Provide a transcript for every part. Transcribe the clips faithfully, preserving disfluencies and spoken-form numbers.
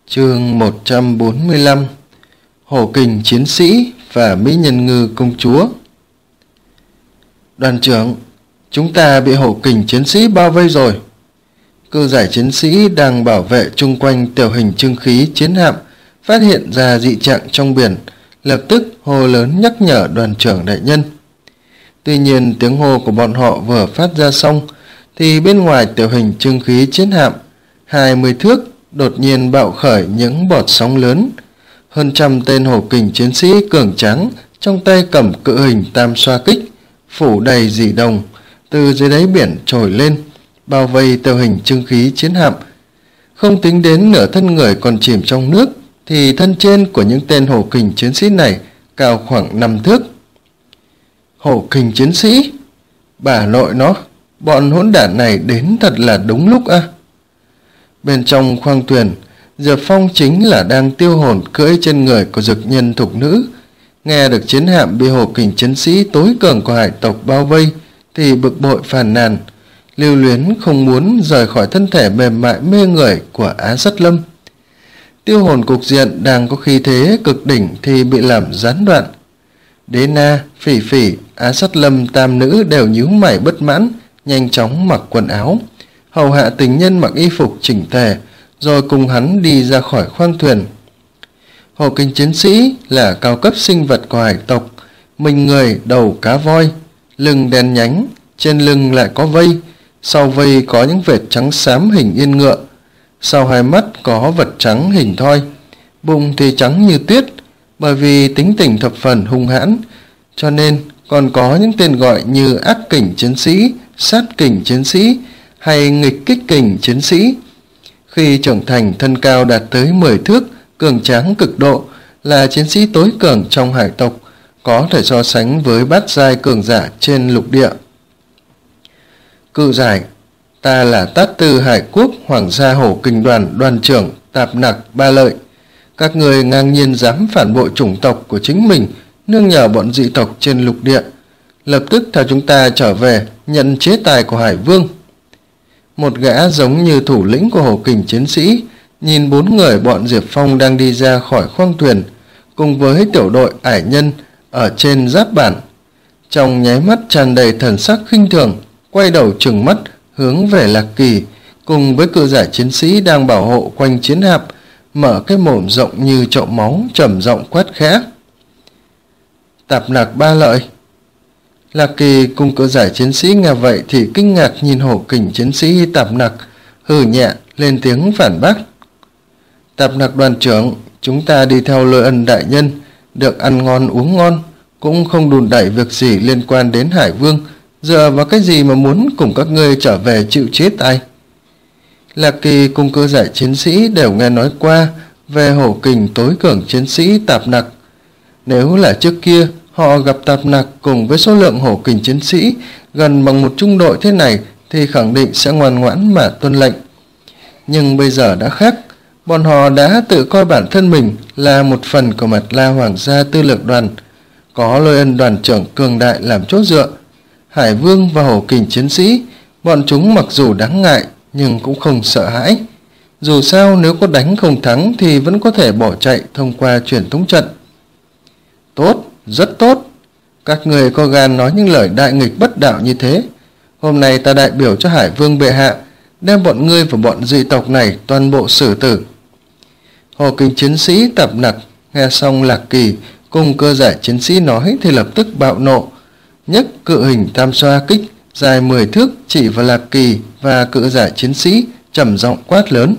Chương một trăm bốn mươi lăm. Hổ kình chiến sĩ và Mỹ Nhân Ngư công chúa. Đoàn trưởng, chúng ta bị hổ kình chiến sĩ bao vây rồi. Cự giải chiến sĩ đang bảo vệ chung quanh tiểu hình trưng khí chiến hạm phát hiện ra dị trạng trong biển, lập tức hô lớn nhắc nhở đoàn trưởng đại nhân. Tuy nhiên tiếng hô của bọn họ vừa phát ra xong thì bên ngoài tiểu hình trưng khí chiến hạm hai mươi thước đột nhiên bạo khởi những bọt sóng lớn. Hơn trăm tên hổ kình chiến sĩ cường tráng trong tay cầm cự hình tam xoa kích phủ đầy dì đồng từ dưới đáy biển trồi lên, bao vây tiểu hình trưng khí chiến hạm. Không tính đến nửa thân người còn chìm trong nước thì thân trên của những tên hổ kình chiến sĩ này cao khoảng năm thước. Hổ kình chiến sĩ, bà nội nó, bọn hỗn đản này đến thật là đúng lúc à. Bên trong khoang thuyền, Diệp Phong chính là đang tiêu hồn cưỡi trên người của dực nhân thục nữ. Nghe được chiến hạm bị hổ kình chiến sĩ tối cường của hải tộc bao vây thì bực bội phàn nàn, lưu luyến không muốn rời khỏi thân thể mềm mại mê người của Á Sắt Lâm. Tiêu hồn cục diện đang có khí thế cực đỉnh thì bị làm gián đoạn. Đế Na, Phỉ Phỉ, Á Sắt Lâm tam nữ đều nhíu mày bất mãn, nhanh chóng mặc quần áo, hầu hạ tình nhân mặc y phục chỉnh tề, rồi cùng hắn đi ra khỏi khoang thuyền. Hổ kình chiến sĩ là cao cấp sinh vật của hải tộc, mình người đầu cá voi, lưng đen nhánh, trên lưng lại có vây, sau vây có những vệt trắng xám hình yên ngựa, sau hai mắt có vật trắng hình thoi, bụng thì trắng như tuyết. Bởi vì tính tình thập phần hung hãn, cho nên còn có những tên gọi như ác kình chiến sĩ, sát kình chiến sĩ hay nghịch kích kình chiến sĩ. Khi trưởng thành, thân cao đạt tới mười thước, cường tráng cực độ, là chiến sĩ tối cường trong hải tộc, có thể so sánh với bát giai cường giả trên lục địa. Cự giải, ta là Tát Tư Hải Quốc Hoàng gia Hổ Kình đoàn đoàn trưởng Tạp Nặc Ba Lợi. Các người ngang nhiên dám phản bội chủng tộc của chính mình, nương nhờ bọn dị tộc trên lục địa, lập tức theo chúng ta trở về nhận chế tài của Hải Vương. Một gã giống như thủ lĩnh của hổ kình chiến sĩ nhìn bốn người bọn Diệp Phong đang đi ra khỏi khoang thuyền cùng với tiểu đội ải nhân ở trên giáp bản, trong nháy mắt tràn đầy thần sắc khinh thường, quay đầu trừng mắt hướng về Lạc Kỳ cùng với cự giải chiến sĩ đang bảo hộ quanh chiến hạm, mở cái mồm rộng như chậu máu, trầm giọng quát khẽ. Tạp Nặc Ba Lợi. Lạc Kỳ cùng cự giải chiến sĩ nghe vậy thì kinh ngạc nhìn hổ kình chiến sĩ Tạp Nặc, hừ nhẹ lên tiếng phản bác. Tạp Nặc đoàn trưởng, chúng ta đi theo lôi ân đại nhân, được ăn ngon uống ngon, cũng không đùn đẩy việc gì liên quan đến Hải Vương, dựa vào cái gì mà muốn cùng các ngươi trở về chịu chế tài. Lạc Kỳ cùng cự giải chiến sĩ đều nghe nói qua về hổ kình tối cường chiến sĩ Tạp Nặc. Nếu là trước kia họ gặp Tạp Nặc cùng với số lượng hổ kình chiến sĩ gần bằng một trung đội thế này thì khẳng định sẽ ngoan ngoãn mà tuân lệnh. Nhưng bây giờ đã khác, bọn họ đã tự coi bản thân mình là một phần của Mạt La Hoàng gia Tư Lược đoàn, có Lôi Ân đoàn trưởng cường đại làm chỗ dựa. Hải Vương và hổ kình chiến sĩ, bọn chúng mặc dù đáng ngại nhưng cũng không sợ hãi. Dù sao nếu có đánh không thắng thì vẫn có thể bỏ chạy thông qua truyền thống trận. Tốt, rất tốt. Các người có gan nói những lời đại nghịch bất đạo như thế. Hôm nay ta đại biểu cho Hải Vương bệ hạ, đem bọn ngươi và bọn dị tộc này toàn bộ xử tử. Hổ kình chiến sĩ Tạp Nặc nghe xong Lạc Kỳ cùng cơ giải chiến sĩ nói thì lập tức bạo nộ, nhấc cự hình tam xoa kích dài mười thước chỉ vào Lạc Kỳ và cự giải chiến sĩ, trầm giọng quát lớn.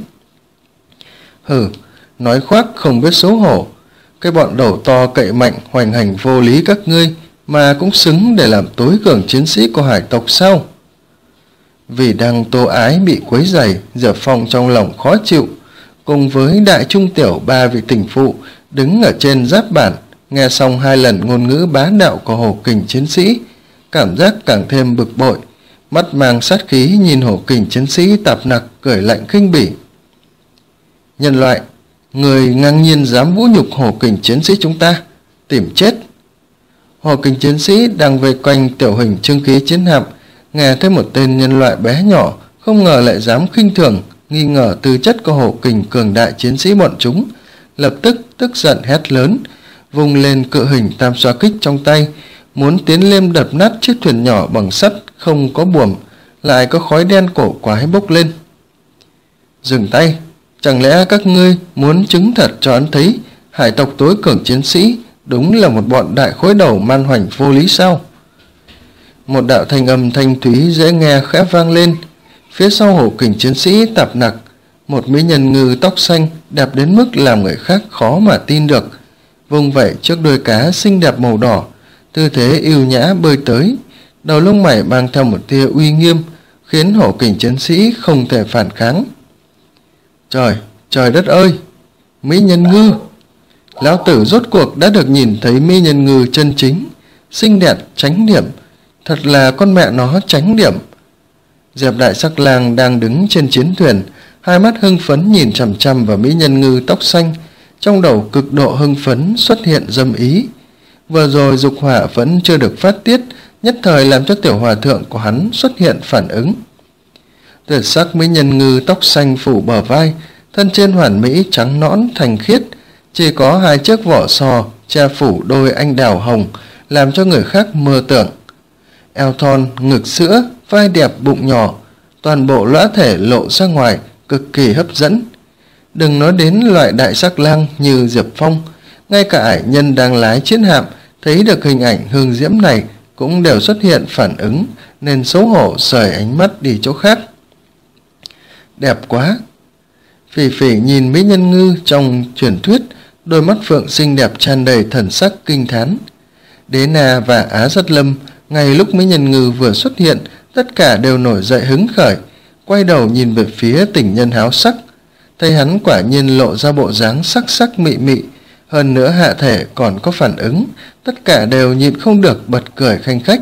Hừ, nói khoác không biết xấu hổ, cái bọn đầu to cậy mạnh hoành hành vô lý các ngươi mà cũng xứng để làm tối cường chiến sĩ của hải tộc sao? Vì đang Tô Ái bị quấy rầy, Diệp Phong trong lòng khó chịu, cùng với đại trung tiểu ba vị tình phụ đứng ở trên giáp bản, nghe xong hai lần ngôn ngữ bá đạo của hổ kình chiến sĩ, cảm giác càng thêm bực bội, mắt mang sát khí nhìn hổ kình chiến sĩ Tạp Nặc cười lạnh khinh bỉ. Nhân loại, người ngang nhiên dám vũ nhục hổ kình chiến sĩ chúng ta, tìm chết. Hổ kình chiến sĩ đang vây quanh tiểu hình trưng khí chiến hạm, nghe thấy một tên nhân loại bé nhỏ không ngờ lại dám khinh thường, nghi ngờ tư chất của hổ kình cường đại chiến sĩ bọn chúng, lập tức tức giận hét lớn, vung lên cự hình tam xoa kích trong tay, muốn tiến lên đập nát chiếc thuyền nhỏ bằng sắt không có buồm, lại có khói đen cổ quái bốc lên. Dừng tay, chẳng lẽ các ngươi muốn chứng thật cho hắn thấy hải tộc tối cường chiến sĩ đúng là một bọn đại khối đầu man hoành vô lý sao? Một đạo thanh âm thanh thúy dễ nghe khẽ vang lên. Phía sau hổ kình chiến sĩ Tạp Nặc, một mỹ nhân ngư tóc xanh đẹp đến mức làm người khác khó mà tin được, vung vẩy trước đuôi cá xinh đẹp màu đỏ, tư thế yêu nhã bơi tới, đầu lông mày mang theo một tia uy nghiêm, khiến hổ kình chiến sĩ không thể phản kháng. Trời, trời đất ơi! Mỹ nhân ngư! Lão tử rốt cuộc đã được nhìn thấy mỹ nhân ngư chân chính, xinh đẹp chánh điểm, thật là con mẹ nó chánh điểm. Diệp Đại Sắc Lang đang đứng trên chiến thuyền, hai mắt hưng phấn nhìn chằm chằm vào mỹ nhân ngư tóc xanh, trong đầu cực độ hưng phấn xuất hiện dâm ý. Vừa rồi dục hỏa vẫn chưa được phát tiết, nhất thời làm cho tiểu hòa thượng của hắn xuất hiện phản ứng. Tuyệt sắc mỹ nhân ngư tóc xanh phủ bờ vai, thân trên hoàn mỹ trắng nõn thành khiết, chỉ có hai chiếc vỏ sò che phủ đôi anh đào hồng, làm cho người khác mơ tưởng. Eo thon, ngực sữa, vai đẹp bụng nhỏ, toàn bộ lõa thể lộ ra ngoài, cực kỳ hấp dẫn. Đừng nói đến loại đại sắc lang như Diệp Phong, ngay cả ải nhân đang lái chiến hạm thấy được hình ảnh hương diễm này cũng đều xuất hiện phản ứng, nên xấu hổ rời ánh mắt đi chỗ khác. Đẹp quá! Phỉ Phỉ nhìn mỹ nhân ngư trong truyền thuyết, đôi mắt phượng xinh đẹp tràn đầy thần sắc kinh thán. Đế Na và Á Dắt Lâm ngay lúc mỹ nhân ngư vừa xuất hiện, tất cả đều nổi dậy hứng khởi, quay đầu nhìn về phía tình nhân háo sắc. Thấy hắn quả nhiên lộ ra bộ dáng sắc sắc mị mị, hơn nữa hạ thể còn có phản ứng, tất cả đều nhịn không được bật cười khanh khách.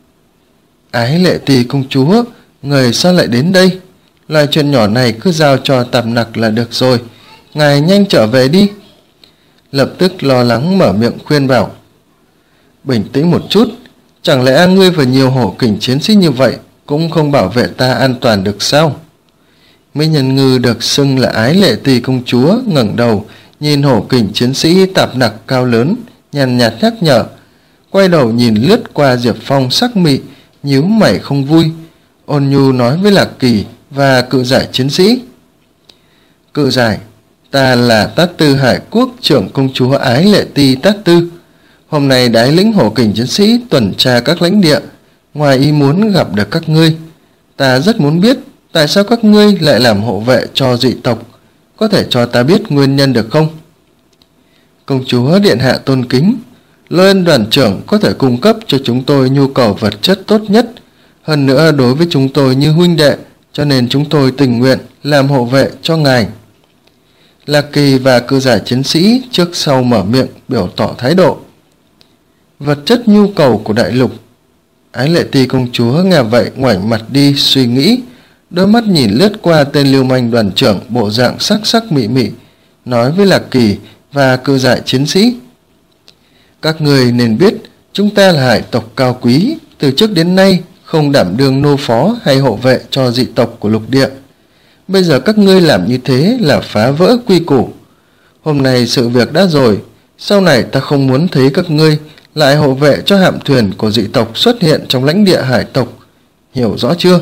Ái Lệ Tỳ công chúa, người sao lại đến đây? Loại chuyện nhỏ này cứ giao cho Tạp Nặc là được rồi, ngài nhanh trở về đi. Lập tức lo lắng mở miệng khuyên bảo. Bình tĩnh một chút, chẳng lẽ ngươi và nhiều hổ kình chiến sĩ như vậy cũng không bảo vệ ta an toàn được sao? Mỹ nhân ngư được xưng là Ái Lệ Tỳ công chúa ngẩng đầu nhìn hổ kình chiến sĩ Tạp Nặc cao lớn, nhàn nhạt nhắc nhở, quay đầu nhìn lướt qua Diệp Phong sắc mị, nhíu mày không vui, ôn nhu nói với Lạc Kỳ và cự giải chiến sĩ. Cự giải, ta là Tát Tư Hải Quốc trưởng công chúa Ái Lệ Tỳ Tát Tư. Hôm nay đái lĩnh hổ kình chiến sĩ tuần tra các lãnh địa, ngoài ý muốn gặp được các ngươi. Ta rất muốn biết tại sao các ngươi lại làm hộ vệ cho dị tộc, có thể cho ta biết nguyên nhân được không? Công chúa điện hạ tôn kính, Lôi Ân đoàn trưởng có thể cung cấp cho chúng tôi nhu cầu vật chất tốt nhất, hơn nữa đối với chúng tôi như huynh đệ, cho nên chúng tôi tình nguyện làm hộ vệ cho ngài. Lạc Kỳ và cự giải chiến sĩ trước sau mở miệng biểu tỏ thái độ. Vật chất nhu cầu của đại lục. Ái Lệ Tỳ công chúa nghe vậy ngoảnh mặt đi suy nghĩ, đôi mắt nhìn lướt qua tên lưu manh đoàn trưởng bộ dạng sắc sắc mị mị, nói với Lạc Kỳ và cự giải chiến sĩ. Các người nên biết chúng ta là hải tộc cao quý, từ trước đến nay không đảm đương nô phó hay hộ vệ cho dị tộc của lục địa. Bây giờ các ngươi làm như thế là phá vỡ quy củ. Hôm nay sự việc đã rồi, sau này ta không muốn thấy các ngươi lại hộ vệ cho hạm thuyền của dị tộc xuất hiện trong lãnh địa hải tộc, hiểu rõ chưa?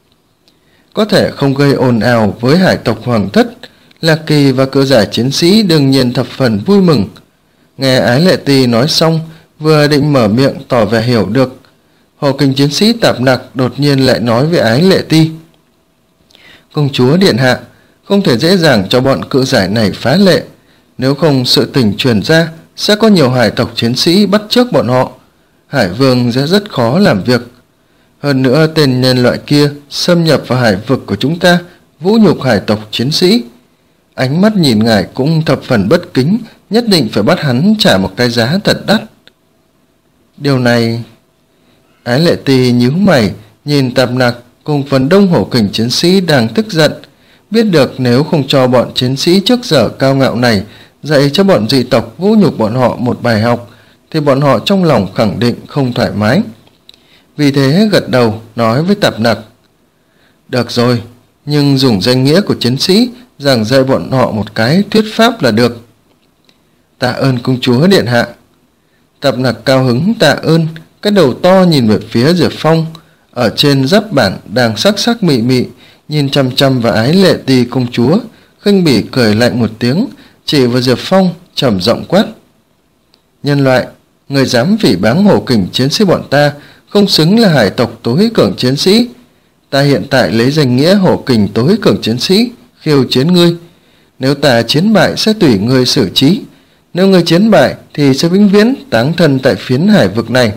Có thể không gây ồn ào với hải tộc hoàng thất, Lạc Kỳ và cự giải chiến sĩ đương nhiên thập phần vui mừng. Nghe Ái Lệ Tỳ nói xong, vừa định mở miệng tỏ vẻ hiểu được, hổ kình chiến sĩ Tạp Nặc đột nhiên lại nói với Ái Lệ Tỳ. Công chúa điện hạ, không thể dễ dàng cho bọn cự giải này phá lệ, nếu không sự tình truyền ra sẽ có nhiều hải tộc chiến sĩ bắt chước bọn họ, Hải Vương sẽ rất khó làm việc. Hơn nữa tên nhân loại kia xâm nhập vào hải vực của chúng ta, vũ nhục hải tộc chiến sĩ. Ánh mắt nhìn ngài cũng thập phần bất kính, nhất định phải bắt hắn trả một cái giá thật đắt. Điều này... Ái Lệ Tỳ nhíu mày nhìn Tạp Nặc cùng phần đông hổ kình chiến sĩ đang tức giận, biết được nếu không cho bọn chiến sĩ trước giờ cao ngạo này dạy cho bọn dị tộc vũ nhục bọn họ một bài học, thì bọn họ trong lòng khẳng định không thoải mái. Vì thế gật đầu nói với Tạp Nặc. Được rồi, nhưng dùng danh nghĩa của chiến sĩ giảng dạy bọn họ một cái thuyết pháp là được. Tạ ơn công chúa điện hạ. Tạp Nặc cao hứng tạ ơn, cái đầu to nhìn về phía Diệp Phong. Ở trên giáp bản đang sắc sắc mị mị nhìn chăm chăm vào Ái Lệ Ti công chúa, khinh bỉ cười lạnh một tiếng, chỉ vào Diệp Phong trầm giọng quát: Nhân loại, người dám phỉ báng hổ kình chiến sĩ bọn ta, không xứng là hải tộc tối cường chiến sĩ. Ta hiện tại lấy danh nghĩa hổ kình tối cường chiến sĩ khiêu chiến ngươi. Nếu ta chiến bại sẽ tùy ngươi xử trí, nếu ngươi chiến bại thì sẽ vĩnh viễn táng thân tại phiến hải vực này.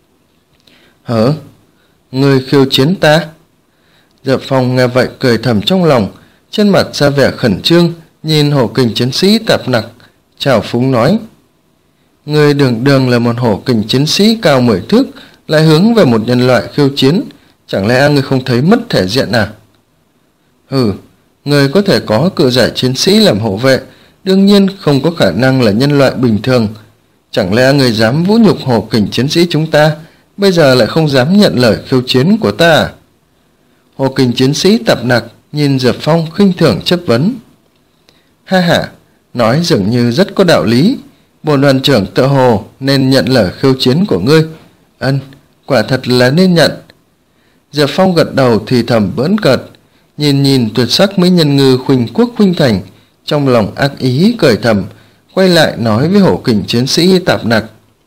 Hở? Ngươi khiêu chiến ta? Diệp Phong nghe vậy cười thầm trong lòng, trên mặt ra vẻ khẩn trương, nhìn hổ kình chiến sĩ Tạp Nặc, trào phúng nói: Ngươi đường đường là một hổ kình chiến sĩ cao mười thước, lại hướng về một nhân loại khiêu chiến, chẳng lẽ ngươi không thấy mất thể diện à? Hừ, ngươi có thể có cự giải chiến sĩ làm hộ vệ, đương nhiên không có khả năng là nhân loại bình thường. Chẳng lẽ ngươi dám vũ nhục hổ kình chiến sĩ chúng ta, bây giờ lại không dám nhận lời khiêu chiến của ta à? Hổ kình chiến sĩ Tạp Nặc nhìn Diệp Phong khinh thường chất vấn. Ha ha, nói dường như rất có đạo lý. Bổn đoàn trưởng tự hồ nên nhận lời khiêu chiến của ngươi. Ân, quả thật là nên nhận. Diệp Phong gật đầu thì thầm bỡn cợt, nhìn nhìn tuyệt sắc mỹ nhân ngư Khuynh Quốc Khuynh Thành, trong lòng ác ý cười thầm, quay lại nói với hổ kình chiến sĩ Tạp Nặc: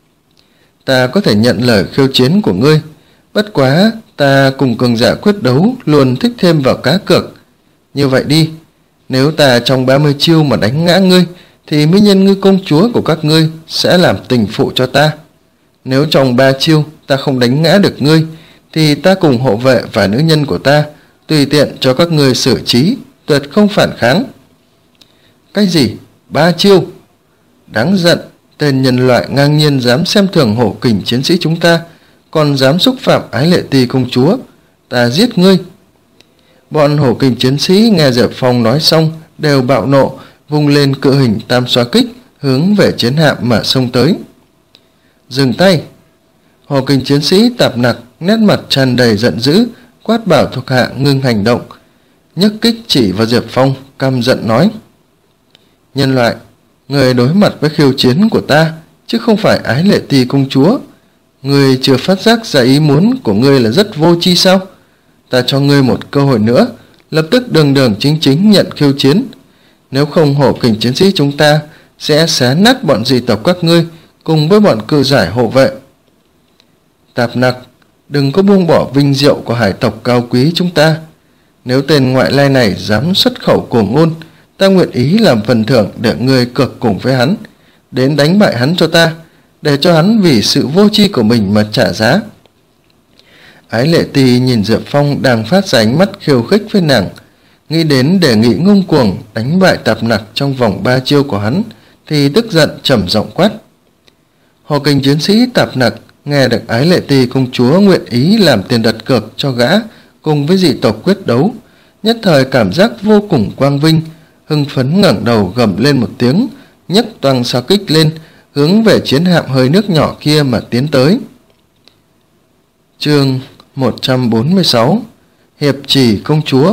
Ta có thể nhận lời khiêu chiến của ngươi, bất quá ta cùng cường giả quyết đấu luôn thích thêm vào cá cược. Như vậy đi, nếu ta trong ba mươi chiêu mà đánh ngã ngươi, thì mỹ nhân ngư công chúa của các ngươi sẽ làm tình phụ cho ta. Nếu trong ba chiêu ta không đánh ngã được ngươi, thì ta cùng hộ vệ và nữ nhân của ta tùy tiện cho các ngươi xử trí, tuyệt không phản kháng. Cái gì? Ba chiêu? Đáng giận, tên nhân loại ngang nhiên dám xem thường hổ kình chiến sĩ chúng ta, còn dám xúc phạm Ái Lệ Ti công chúa. Ta giết ngươi. Bọn hổ kình chiến sĩ nghe Diệp Phong nói xong đều bạo nộ, vung lên cự hình tam xoa kích hướng về chiến hạm mà xông tới. Dừng tay! Hổ kình chiến sĩ Tạp Nặc nét mặt tràn đầy giận dữ, quát bảo thuộc hạ ngưng hành động, nhấc kích chỉ vào Diệp Phong, căm giận nói: Nhân loại, người đối mặt với khiêu chiến của ta, chứ không phải Ái Lệ Ti công chúa. Người chưa phát giác ra ý muốn của ngươi là rất vô tri sao? Ta cho ngươi một cơ hội nữa, lập tức đường đường chính chính nhận khiêu chiến. Nếu không, hổ kình chiến sĩ chúng ta sẽ xé nát bọn dị tộc các ngươi cùng với bọn cự giải hộ vệ. Tạp Nặc, đừng có buông bỏ vinh diệu của hải tộc cao quý chúng ta. Nếu tên ngoại lai này dám xuất khẩu cổ ngôn, ta nguyện ý làm phần thưởng để ngươi cược cùng với hắn, đến đánh bại hắn cho ta, để cho hắn vì sự vô tri của mình mà trả giá. Ái Lệ Ti nhìn Diệp Phong đang phát ra ánh mắt khiêu khích với nàng, nghĩ đến đề nghị ngông cuồng đánh bại Tạp Nặc trong vòng ba chiêu của hắn, thì tức giận trầm giọng quát. Hổ kình chiến sĩ Tạp Nặc nghe được Ái Lệ Ti công chúa nguyện ý làm tiền đặt cược cho gã cùng với dị tộc quyết đấu, nhất thời cảm giác vô cùng quang vinh, hưng phấn ngẩng đầu gầm lên một tiếng, nhấc toang sao kích lên, hướng về chiến hạm hơi nước nhỏ kia mà tiến tới. Chương một trăm bốn mươi sáu: Hiệp Trì công chúa.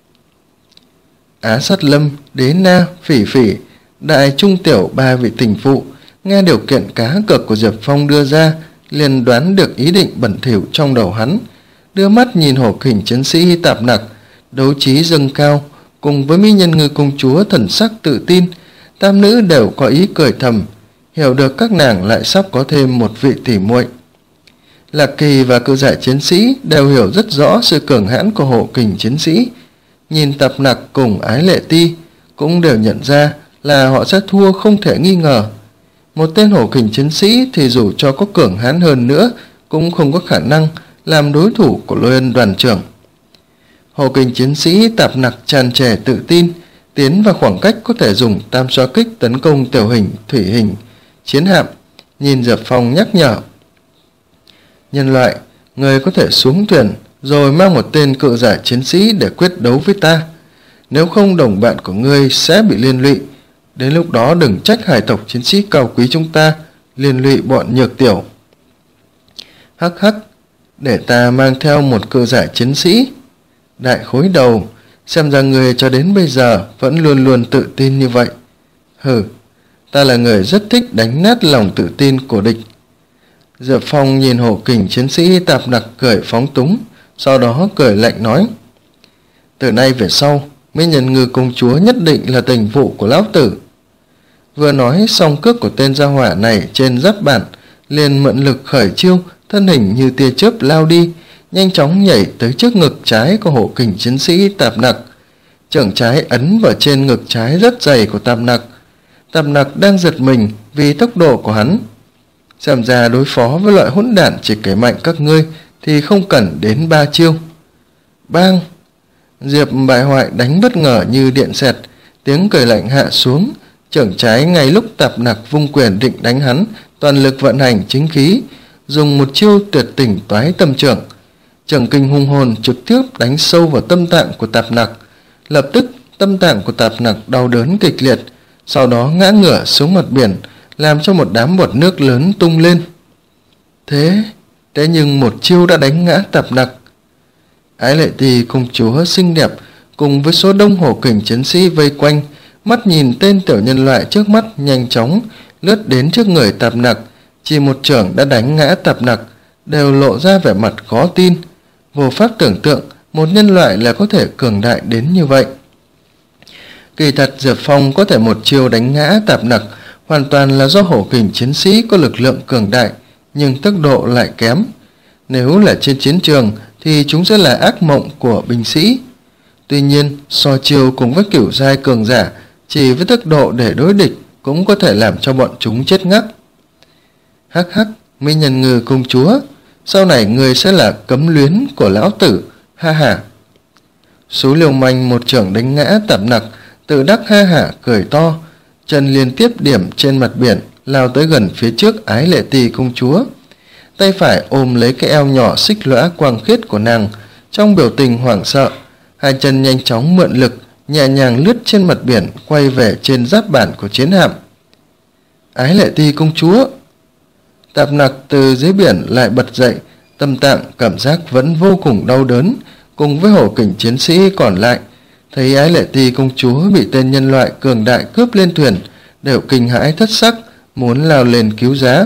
Á Sát Lâm, Đế Na, Phỉ Phỉ, đại trung tiểu ba vị tình phụ nghe điều kiện cá cược của Diệp Phong đưa ra, liền đoán được ý định bẩn thỉu trong đầu hắn, đưa mắt nhìn hổ kình chiến sĩ Tạp Nặc, đấu trí dâng cao, cùng với mỹ nhân ngư công chúa thần sắc tự tin. Tam nữ đều có ý cười thầm, hiểu được các nàng lại sắp có thêm một vị tỉ muội. Lạc Kỳ và cự giải chiến sĩ đều hiểu rất rõ sự cường hãn của hổ kình chiến sĩ, nhìn Tạp Nặc cùng Ái Lệ Ti cũng đều nhận ra là họ sẽ thua không thể nghi ngờ. Một tên hổ kình chiến sĩ thì dù cho có cường hãn hơn nữa cũng không có khả năng làm đối thủ của Lôi Ân đoàn trưởng. Hổ kình chiến sĩ Tạp Nặc tràn trề tự tin, tiến vào khoảng cách có thể dùng tam xoa kích tấn công tiểu hình, thủy hình chiến hạm, nhìn Diệp Phong nhắc nhở. Nhân loại, người có thể xuống thuyền rồi mang một tên cự giải chiến sĩ để quyết đấu với ta. Nếu không, đồng bạn của ngươi sẽ bị liên lụy. Đến lúc đó đừng trách hải tộc chiến sĩ cao quý chúng ta liên lụy bọn nhược tiểu. Hắc hắc, để ta mang theo một cự giải chiến sĩ. Đại khối đầu, xem ra người cho đến bây giờ vẫn luôn luôn tự tin như vậy. Hừ, ta là người rất thích đánh nát lòng tự tin của địch. Diệp Phong nhìn hổ kình chiến sĩ Tạp Nặc cười phóng túng, sau đó cười lạnh nói: từ nay về sau, Mỹ Nhân Ngư công chúa nhất định là tình vụ của lão tử. Vừa nói xong, cước của tên gia hỏa này trên giáp bản liền mượn lực khởi chiêu, thân hình như tia chớp lao đi, nhanh chóng nhảy tới trước ngực trái của hổ kình chiến sĩ Tạp Nặc. Chưởng trái ấn vào trên ngực trái rất dày của Tạp Nặc. Tạp Nặc đang giật mình vì tốc độ của hắn. Xem ra đối phó với loại hỗn đản chỉ kể mạnh các ngươi thì không cần đến ba chiêu. Bang! Diệp bại hoại đánh bất ngờ như điện xẹt, tiếng cười lạnh hạ xuống. Chưởng trái ngay lúc Tạp Nặc vung quyền định đánh hắn, toàn lực vận hành chính khí, dùng một chiêu tuyệt tình toái tâm chưởng. Chưởng kinh hung hồn trực tiếp đánh sâu vào tâm tạng của Tạp Nặc. Lập tức tâm tạng của Tạp Nặc đau đớn kịch liệt, sau đó ngã ngửa xuống mặt biển, làm cho một đám bọt nước lớn tung lên. Thế, thế nhưng một chiêu đã đánh ngã Tạp Nặc. Ái Lệ Tỳ công chúa xinh đẹp cùng với số đông hổ kình chiến sĩ vây quanh, mắt nhìn tên tiểu nhân loại trước mắt nhanh chóng lướt đến trước người Tạp Nặc, chỉ một chưởng đã đánh ngã Tạp Nặc, đều lộ ra vẻ mặt khó tin, vô pháp tưởng tượng một nhân loại là có thể cường đại đến như vậy. Kỳ thật Diệp Phong có thể một chiêu đánh ngã Tạp Nặc hoàn toàn là do hổ kình chiến sĩ có lực lượng cường đại, nhưng tốc độ lại kém. Nếu là trên chiến trường thì chúng sẽ là ác mộng của binh sĩ. Tuy nhiên, so chiêu cùng với kiểu giai cường giả, chỉ với tốc độ để đối địch cũng có thể làm cho bọn chúng chết ngắc. Hắc hắc, Mỹ Nhân Ngư công chúa, sau này người sẽ là cấm luyến của lão tử, ha ha. Số liều manh một chưởng đánh ngã Tạp Nặc, tự đắc ha hả cười to, chân liên tiếp điểm trên mặt biển, lao tới gần phía trước Ái Lệ Tỳ công chúa. Tay phải ôm lấy cái eo nhỏ xích lõa quang khiết của nàng, trong biểu tình hoảng sợ, hai chân nhanh chóng mượn lực, nhẹ nhàng lướt trên mặt biển, quay về trên giáp bản của chiến hạm. Ái Lệ Tỳ công chúa! Tạp Nặc từ dưới biển lại bật dậy, tâm tạng cảm giác vẫn vô cùng đau đớn, cùng với hổ kình chiến sĩ còn lại, thấy Ái Lệ Tỳ công chúa bị tên nhân loại cường đại cướp lên thuyền, đều kinh hãi thất sắc, muốn lao lên cứu giá.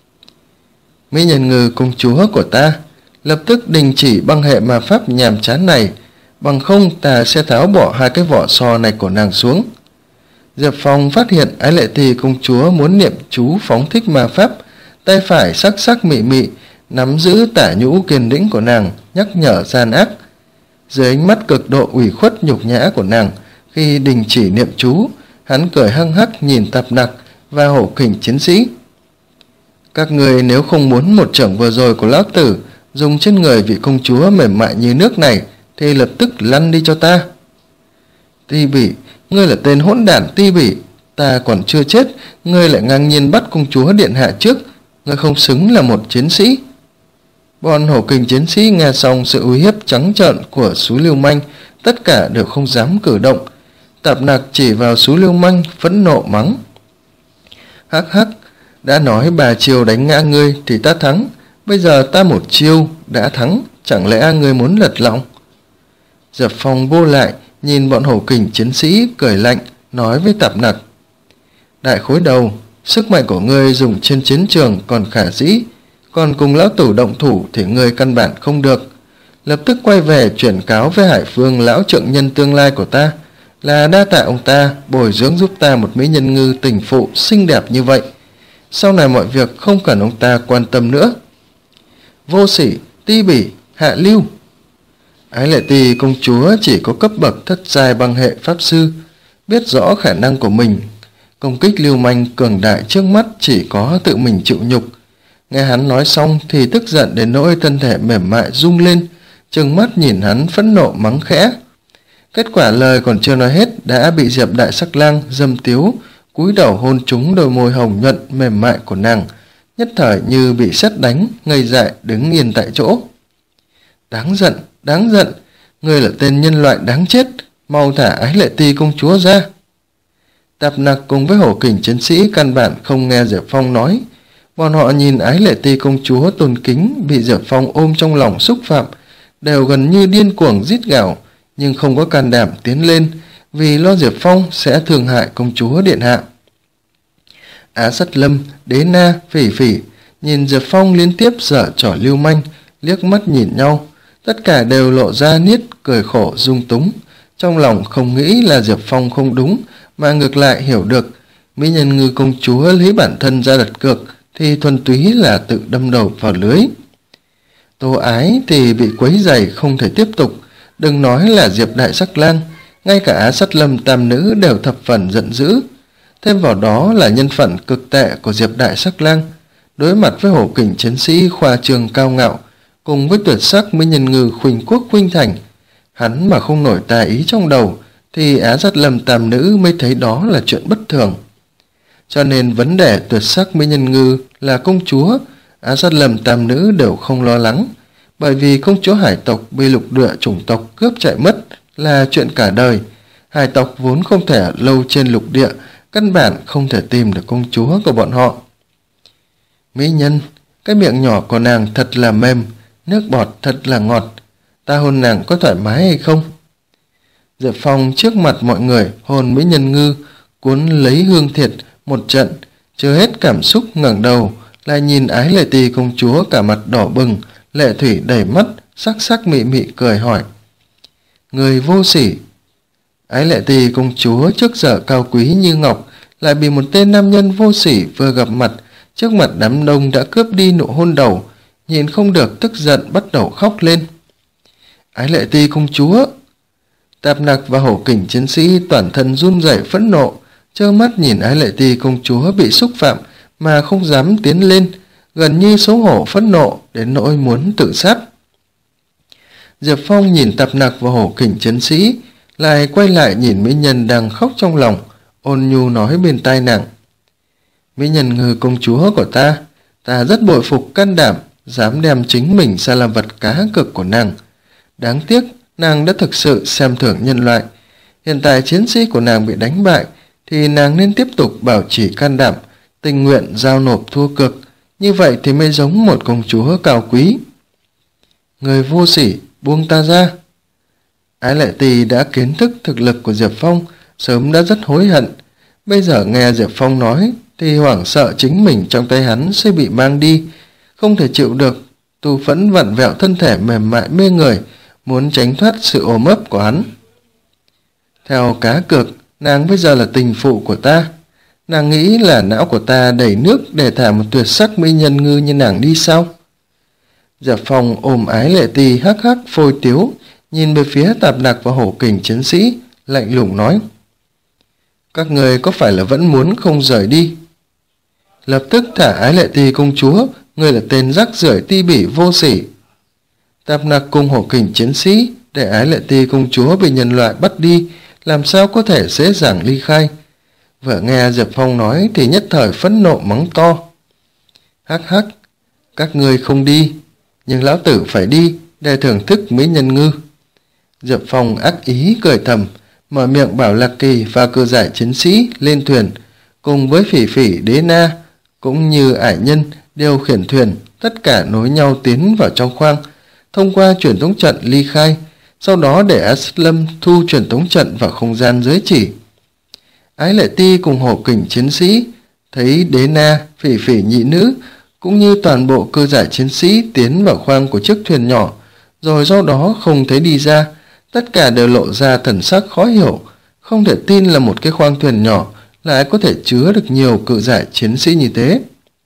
Mỹ Nhân Ngư công chúa của ta, lập tức đình chỉ băng hệ ma pháp nhàm chán này, bằng không ta sẽ tháo bỏ hai cái vỏ sò này của nàng xuống. Diệp Phong phát hiện Ái Lệ Tỳ công chúa muốn niệm chú phóng thích ma pháp, tay phải sắc sắc mị mị nắm giữ tả nhũ kiên đĩnh của nàng, nhắc nhở gian ác. Dưới ánh mắt cực độ ủy khuất nhục nhã của nàng, khi đình chỉ niệm chú, hắn cười hăng hắc nhìn Tạp Nặc và hổ kình chiến sĩ. Các người nếu không muốn một chưởng vừa rồi của lão tử dùng trên người vị công chúa mềm mại như nước này, thì lập tức lăn đi cho ta. Ti Bỉ, ngươi là tên hỗn đản Ti Bỉ, ta còn chưa chết, ngươi lại ngang nhiên bắt công chúa điện hạ trước, ngươi không xứng là một chiến sĩ. Bọn hổ kình chiến sĩ nghe xong sự uy hiếp trắng trợn của Sú Lưu Manh, tất cả đều không dám cử động. Tạp Nặc chỉ vào Sú Lưu Manh phẫn nộ mắng: hắc hắc, đã nói bà chiêu đánh ngã ngươi thì ta thắng, bây giờ ta một chiêu đã thắng, chẳng lẽ ngươi muốn lật lọng? Diệp Phong vô lại nhìn bọn hổ kình chiến sĩ cười lạnh, nói với Tạp Nặc: đại khối đầu, sức mạnh của ngươi dùng trên chiến trường còn khả dĩ, còn cùng lão tử động thủ thì ngươi căn bản không được. Lập tức quay về chuyển cáo với Hải Phương lão trượng nhân tương lai của ta, là đa tạ ông ta bồi dưỡng giúp ta một Mỹ Nhân Ngư tình phụ xinh đẹp như vậy, sau này mọi việc không cần ông ta quan tâm nữa. Vô sỉ, Ti Bỉ, hạ lưu! Ái Lệ Tỳ công chúa chỉ có cấp bậc thất giai băng hệ pháp sư, biết rõ khả năng của mình, công kích lưu manh cường đại trước mắt chỉ có tự mình chịu nhục. Nghe hắn nói xong thì tức giận đến nỗi thân thể mềm mại rung lên, trừng mắt nhìn hắn phẫn nộ mắng khẽ. Kết quả lời còn chưa nói hết đã bị Diệp Đại Sắc Lang dâm tiếu cúi đầu hôn trúng đôi môi hồng nhuận mềm mại của nàng, nhất thời như bị sét đánh, ngây dại đứng yên tại chỗ. Đáng giận, đáng giận, ngươi là tên nhân loại đáng chết, mau thả Ái Lệ Tỳ công chúa ra. Tạp Nặc cùng với hổ kình chiến sĩ căn bản không nghe Diệp Phong nói, bọn họ nhìn Ái Lệ Tỳ công chúa tôn kính bị Diệp Phong ôm trong lòng xúc phạm, đều gần như điên cuồng rít gào, nhưng không có can đảm tiến lên vì lo Diệp Phong sẽ thương hại công chúa điện hạ. Á Sắt Lâm, Đế Na, Phỉ Phỉ nhìn Diệp Phong liên tiếp giở trò lưu manh, liếc mắt nhìn nhau, tất cả đều lộ ra niết cười khổ dung túng, trong lòng không nghĩ là Diệp Phong không đúng, mà ngược lại hiểu được mỹ nhân ngư công chúa lấy bản thân ra đặt cược thì thuần túy là tự đâm đầu vào lưới. Tô Ái thì bị quấy rầy không thể tiếp tục, đừng nói là Diệp Đại Sắc Lang, ngay cả Á Sắt Lâm tam nữ đều thập phần giận dữ. Thêm vào đó là nhân phận cực tệ của Diệp Đại Sắc Lang, đối mặt với hổ kình chiến sĩ khoa trương cao ngạo, cùng với tuyệt sắc mỹ nhân ngư Khuynh Quốc Khuynh Thành, hắn mà không nổi tà ý trong đầu thì Á Sắt Lâm tam nữ mới thấy đó là chuyện bất thường. Cho nên vấn đề tuyệt sắc mỹ nhân ngư là công chúa, Á Sắt Lâm tam nữ đều không lo lắng, bởi vì công chúa hải tộc bị lục địa chủng tộc cướp chạy mất là chuyện cả đời. Hải tộc vốn không thể ở lâu trên lục địa, căn bản không thể tìm được công chúa của bọn họ. Mỹ nhân, cái miệng nhỏ của nàng thật là mềm, nước bọt thật là ngọt, ta hôn nàng có thoải mái hay không? Diệp Phong trước mặt mọi người hôn mỹ nhân ngư, cuốn lấy hương thiệt một trận, chưa hết cảm xúc ngẩng đầu lại nhìn Ái Lệ Ti công chúa cả mặt đỏ bừng, lệ thủy đầy mắt, sắc sắc mị mị cười hỏi: người vô sỉ. Ái Lệ Ti công chúa trước giờ cao quý như ngọc, lại bị một tên nam nhân vô sỉ vừa gặp mặt trước mặt đám đông đã cướp đi nụ hôn đầu, nhìn không được tức giận bắt đầu khóc lên. Ái Lệ Ti công chúa. Tạp Nặc và hổ kình chiến sĩ toàn thân run rẩy phẫn nộ, trơ mắt nhìn Ái Lệ Ti công chúa bị xúc phạm mà không dám tiến lên, gần như xấu hổ phẫn nộ đến nỗi muốn tự sát. Diệp Phong nhìn Tạp Nặc và hổ kình chiến sĩ, lại quay lại nhìn mỹ nhân đang khóc trong lòng, ôn nhu nói bên tai nàng: mỹ nhân ngư công chúa của ta, ta rất bội phục can đảm dám đem chính mình ra làm vật cá cược của nàng. Đáng tiếc nàng đã thực sự xem thường nhân loại. Hiện tại chiến sĩ của nàng bị đánh bại thì nàng nên tiếp tục bảo trì can đảm, tình nguyện giao nộp thua cược, như vậy thì mới giống một công chúa cao quý. Người vô sỉ, buông ta ra. Ái Lệ Ti đã kiến thức thực lực của Diệp Phong, sớm đã rất hối hận, bây giờ nghe Diệp Phong nói thì hoảng sợ chính mình trong tay hắn sẽ bị mang đi, không thể chịu được, tu phẫn vặn vẹo thân thể mềm mại mê người, muốn tránh thoát sự ôm ấp của hắn. Theo cá cược, nàng bây giờ là tình phụ của ta, nàng nghĩ là não của ta đầy nước để thả một tuyệt sắc mỹ nhân ngư như nàng đi sao? Diệp Phong ôm Ái Lệ Ti hắc hắc phôi tiếu, nhìn về phía Tạp Nặc và hổ kình chiến sĩ, lạnh lùng nói: các người có phải là vẫn muốn không rời đi? Lập tức thả Ái Lệ Ti công chúa, người là tên rác rưởi ti bỉ vô sỉ. Tạp Nặc cùng hổ kình chiến sĩ để Ái Lệ Ti công chúa bị nhân loại bắt đi, làm sao có thể dễ dàng ly khai. Vừa nghe Diệp Phong nói thì nhất thời phẫn nộ mắng to: hắc hắc, các ngươi không đi, nhưng lão tử phải đi để thưởng thức mỹ nhân ngư. Diệp Phong ác ý cười thầm, mở miệng bảo Lạc Kỳ và cự giải chiến sĩ lên thuyền, cùng với Phỉ Phỉ, Đế Na cũng như ải nhân điều khiển thuyền, tất cả nối nhau tiến vào trong khoang, thông qua truyền tống trận ly khai, sau đó để Á Sắt Lâm thu truyền tống trận vào không gian giới chỉ. Ái Lệ Ti cùng hổ kình chiến sĩ thấy Đế Na, Phỉ Phỉ nhị nữ cũng như toàn bộ cơ giải chiến sĩ tiến vào khoang của chiếc thuyền nhỏ, rồi sau đó không thấy đi ra, tất cả đều lộ ra thần sắc khó hiểu, không thể tin là một cái khoang thuyền nhỏ lại có thể chứa được nhiều cự giải chiến sĩ như thế.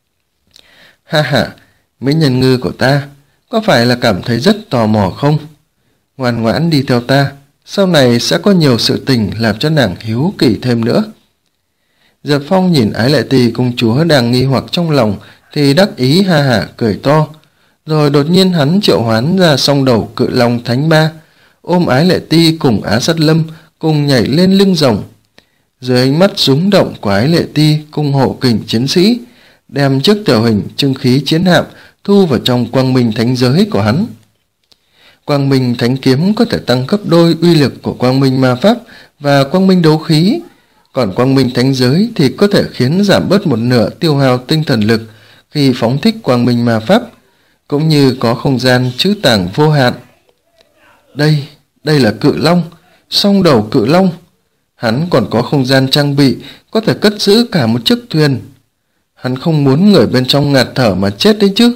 Ha ha, mỹ nhân ngư của ta, có phải là cảm thấy rất tò mò không? Ngoan ngoãn đi theo ta, sau này sẽ có nhiều sự tình làm cho nàng hiếu kỳ thêm nữa. Diệp Phong nhìn Ái Lệ Ti công chúa đang nghi hoặc trong lòng thì đắc ý ha hả cười to, rồi đột nhiên hắn triệu hoán ra song đầu cự long thánh ba, ôm Ái Lệ Ti cùng Á Sắt Lâm cùng nhảy lên lưng rồng. Dưới ánh mắt rúng động của Ái Lệ Ti cùng hộ kình chiến sĩ, đem chiếc tiểu hình trưng khí chiến hạm thu vào trong quang minh thánh giới của hắn. Quang minh thánh kiếm có thể tăng gấp đôi uy lực của quang minh ma pháp và quang minh đấu khí, còn quang minh thánh giới thì có thể khiến giảm bớt một nửa tiêu hao tinh thần lực khi phóng thích quang minh ma pháp, cũng như có không gian trữ tàng vô hạn. Đây, đây là cự long, song đầu cự long. Hắn còn có không gian trang bị, có thể cất giữ cả một chiếc thuyền. Hắn không muốn người bên trong ngạt thở mà chết đấy chứ.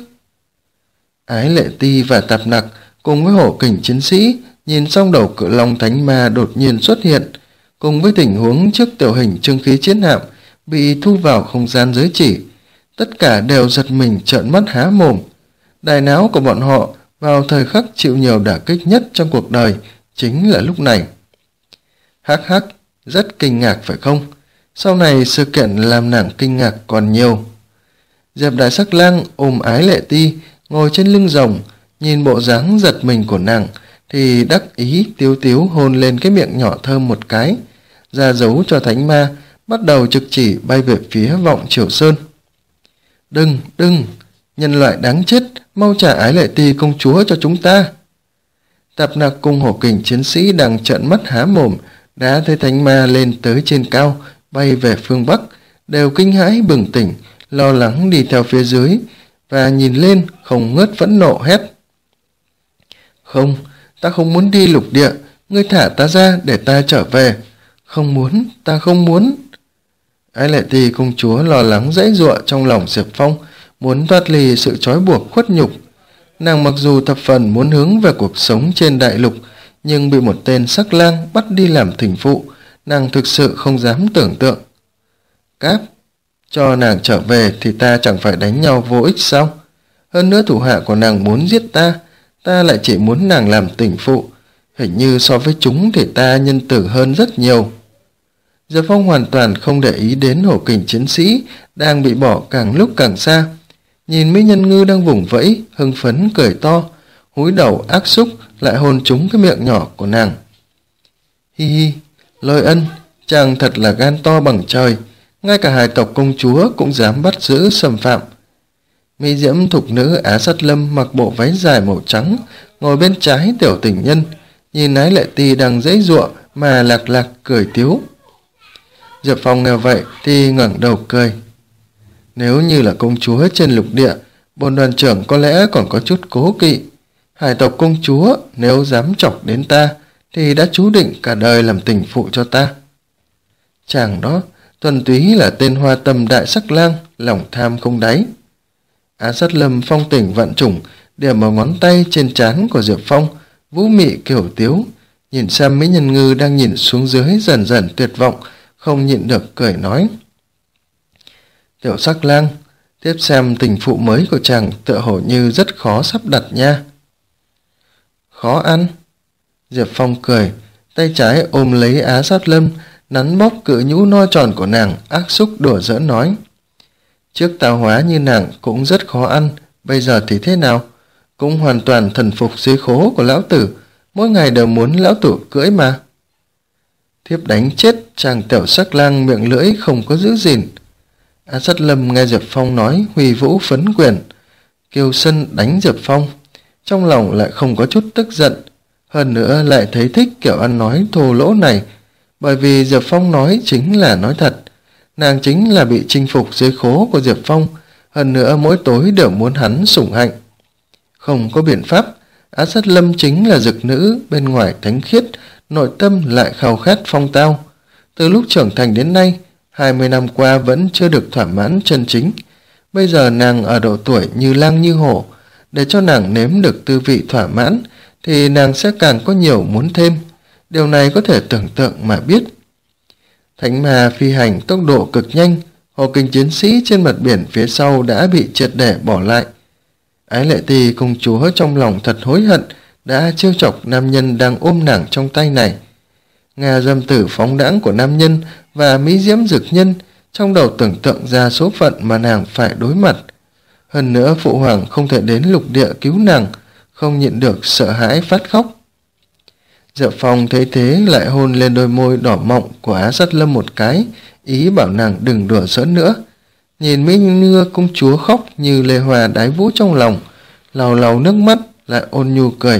Ái Lệ Ti và Tạp Nặc cùng với hổ kình chiến sĩ nhìn song đầu cự long thánh ma đột nhiên xuất hiện, cùng với tình huống trước tiểu hình trương khí chiến hạm bị thu vào không gian giới chỉ, tất cả đều giật mình trợn mắt há mồm. Đại não của bọn họ vào thời khắc chịu nhiều đả kích nhất trong cuộc đời chính là lúc này. Hắc hắc, rất kinh ngạc phải không? Sau này sự kiện làm nàng kinh ngạc còn nhiều. Diệp Đại Sắc Lang ôm Ái Lệ Ti ngồi trên lưng rồng, nhìn bộ dáng giật mình của nàng thì đắc ý tiếu tiếu hôn lên cái miệng nhỏ thơm một cái, ra dấu cho thánh ma bắt đầu trực chỉ bay về phía Vọng Triều Sơn. Đừng, đừng, nhân loại đáng chết, mau trả Ái Lệ Ti công chúa cho chúng ta. Tạp Nặc cùng hổ kình chiến sĩ đang trợn mắt há mồm đã thấy thánh ma lên tới trên cao, bay về phương Bắc, đều kinh hãi bừng tỉnh, lo lắng đi theo phía dưới và nhìn lên không ngớt phẫn nộ hét: Không, ta không muốn đi lục địa, ngươi thả ta ra để ta trở về. Không muốn, ta không muốn. Ái Lệ Ti công chúa lo lắng giãy giụa trong lòng Diệp Phong, muốn thoát ly sự trói buộc khuất nhục. Nàng mặc dù thập phần muốn hướng về cuộc sống trên đại lục, nhưng bị một tên sắc lang bắt đi làm thỉnh phụ, nàng thực sự không dám tưởng tượng. Cáp, cho nàng trở về thì ta chẳng phải đánh nhau vô ích sao? Hơn nữa thủ hạ của nàng muốn giết ta, ta lại chỉ muốn nàng làm tình phụ. Hình như so với chúng thì ta nhân tử hơn rất nhiều. Diệp Phong hoàn toàn không để ý đến hổ kình chiến sĩ đang bị bỏ càng lúc càng xa. Nhìn Mỹ Nhân Ngư đang vùng vẫy, hưng phấn cười to, húi đầu ác xúc lại hôn trúng cái miệng nhỏ của nàng. Hi hi, Lôi Ân, chàng thật là gan to bằng trời, ngay cả hài tộc công chúa cũng dám bắt giữ xâm phạm. Mỹ diễm thục nữ Á Sát Lâm mặc bộ váy dài màu trắng, ngồi bên trái tiểu tình nhân, nhìn Ái Lệ Ti đang giãy giụa mà lạc lạc cười tiếu. Diệp Phong nghe vậy thì ngẩng đầu cười. Nếu như là công chúa trên lục địa, bổn đoàn trưởng có lẽ còn có chút cố kỵ. Hải tộc công chúa nếu dám chọc đến ta thì đã chú định cả đời làm tình phụ cho ta. Chàng đó thuần túy là tên hoa tâm đại sắc lang, lòng tham không đáy. Á Sát Lâm phong tỉnh vạn chủng, điểm vào ngón tay trên trán của Diệp Phong, vũ mị kiểu tiếu, nhìn xem Mỹ Nhân Ngư đang nhìn xuống dưới dần dần tuyệt vọng, không nhịn được cười nói: Tiểu Sắc Lang, tiếp xem tình phụ mới của chàng tựa hồ như rất khó sắp đặt nha. Khó ăn? Diệp Phong cười, tay trái ôm lấy Á Sát Lâm, nắn bóp cự nhũ no tròn của nàng, ác xúc đùa giỡn nói: Trước tạo hóa như nàng cũng rất khó ăn, bây giờ thì thế nào? Cũng hoàn toàn thần phục dưới khố của lão tử, mỗi ngày đều muốn lão tử cưỡi mà. Thiếp đánh chết chàng Tiểu Sắc Lang miệng lưỡi không có giữ gìn. Á Sát Lâm nghe Diệp Phong nói huy vũ phấn quyền, kêu sân đánh Diệp Phong, trong lòng lại không có chút tức giận, hơn nữa lại thấy thích kiểu ăn nói thô lỗ này, bởi vì Diệp Phong nói chính là nói thật. Nàng chính là bị chinh phục dưới khố của Diệp Phong, hơn nữa mỗi tối đều muốn hắn sủng hạnh. Không có biện pháp, Á Sát Lâm chính là dực nữ, bên ngoài thánh khiết, nội tâm lại khao khát phong tao. Từ lúc trưởng thành đến nay, hai mươi năm qua vẫn chưa được thỏa mãn chân chính. Bây giờ nàng ở độ tuổi như lang như hổ, để cho nàng nếm được tư vị thỏa mãn, thì nàng sẽ càng có nhiều muốn thêm. Điều này có thể tưởng tượng mà biết. Thánh ma phi hành tốc độ cực nhanh, hổ kình chiến sĩ trên mặt biển phía sau đã bị triệt để bỏ lại. Ái Lệ Ti công chúa trong lòng thật hối hận đã trêu chọc nam nhân đang ôm nàng trong tay này. Nghe dâm tử phóng đãng của nam nhân và mỹ diễm dực nhân, trong đầu tưởng tượng ra số phận mà nàng phải đối mặt. Hơn nữa phụ hoàng không thể đến lục địa cứu nàng, không nhịn được sợ hãi phát khóc. Diệp Phong thấy thế lại hôn lên đôi môi đỏ mọng của Á Sát Lâm một cái, ý bảo nàng đừng đùa giỡn nữa. Nhìn Mỹ Nưa công chúa khóc như lê hòa đái vũ trong lòng, lau lau nước mắt lại ôn nhu cười.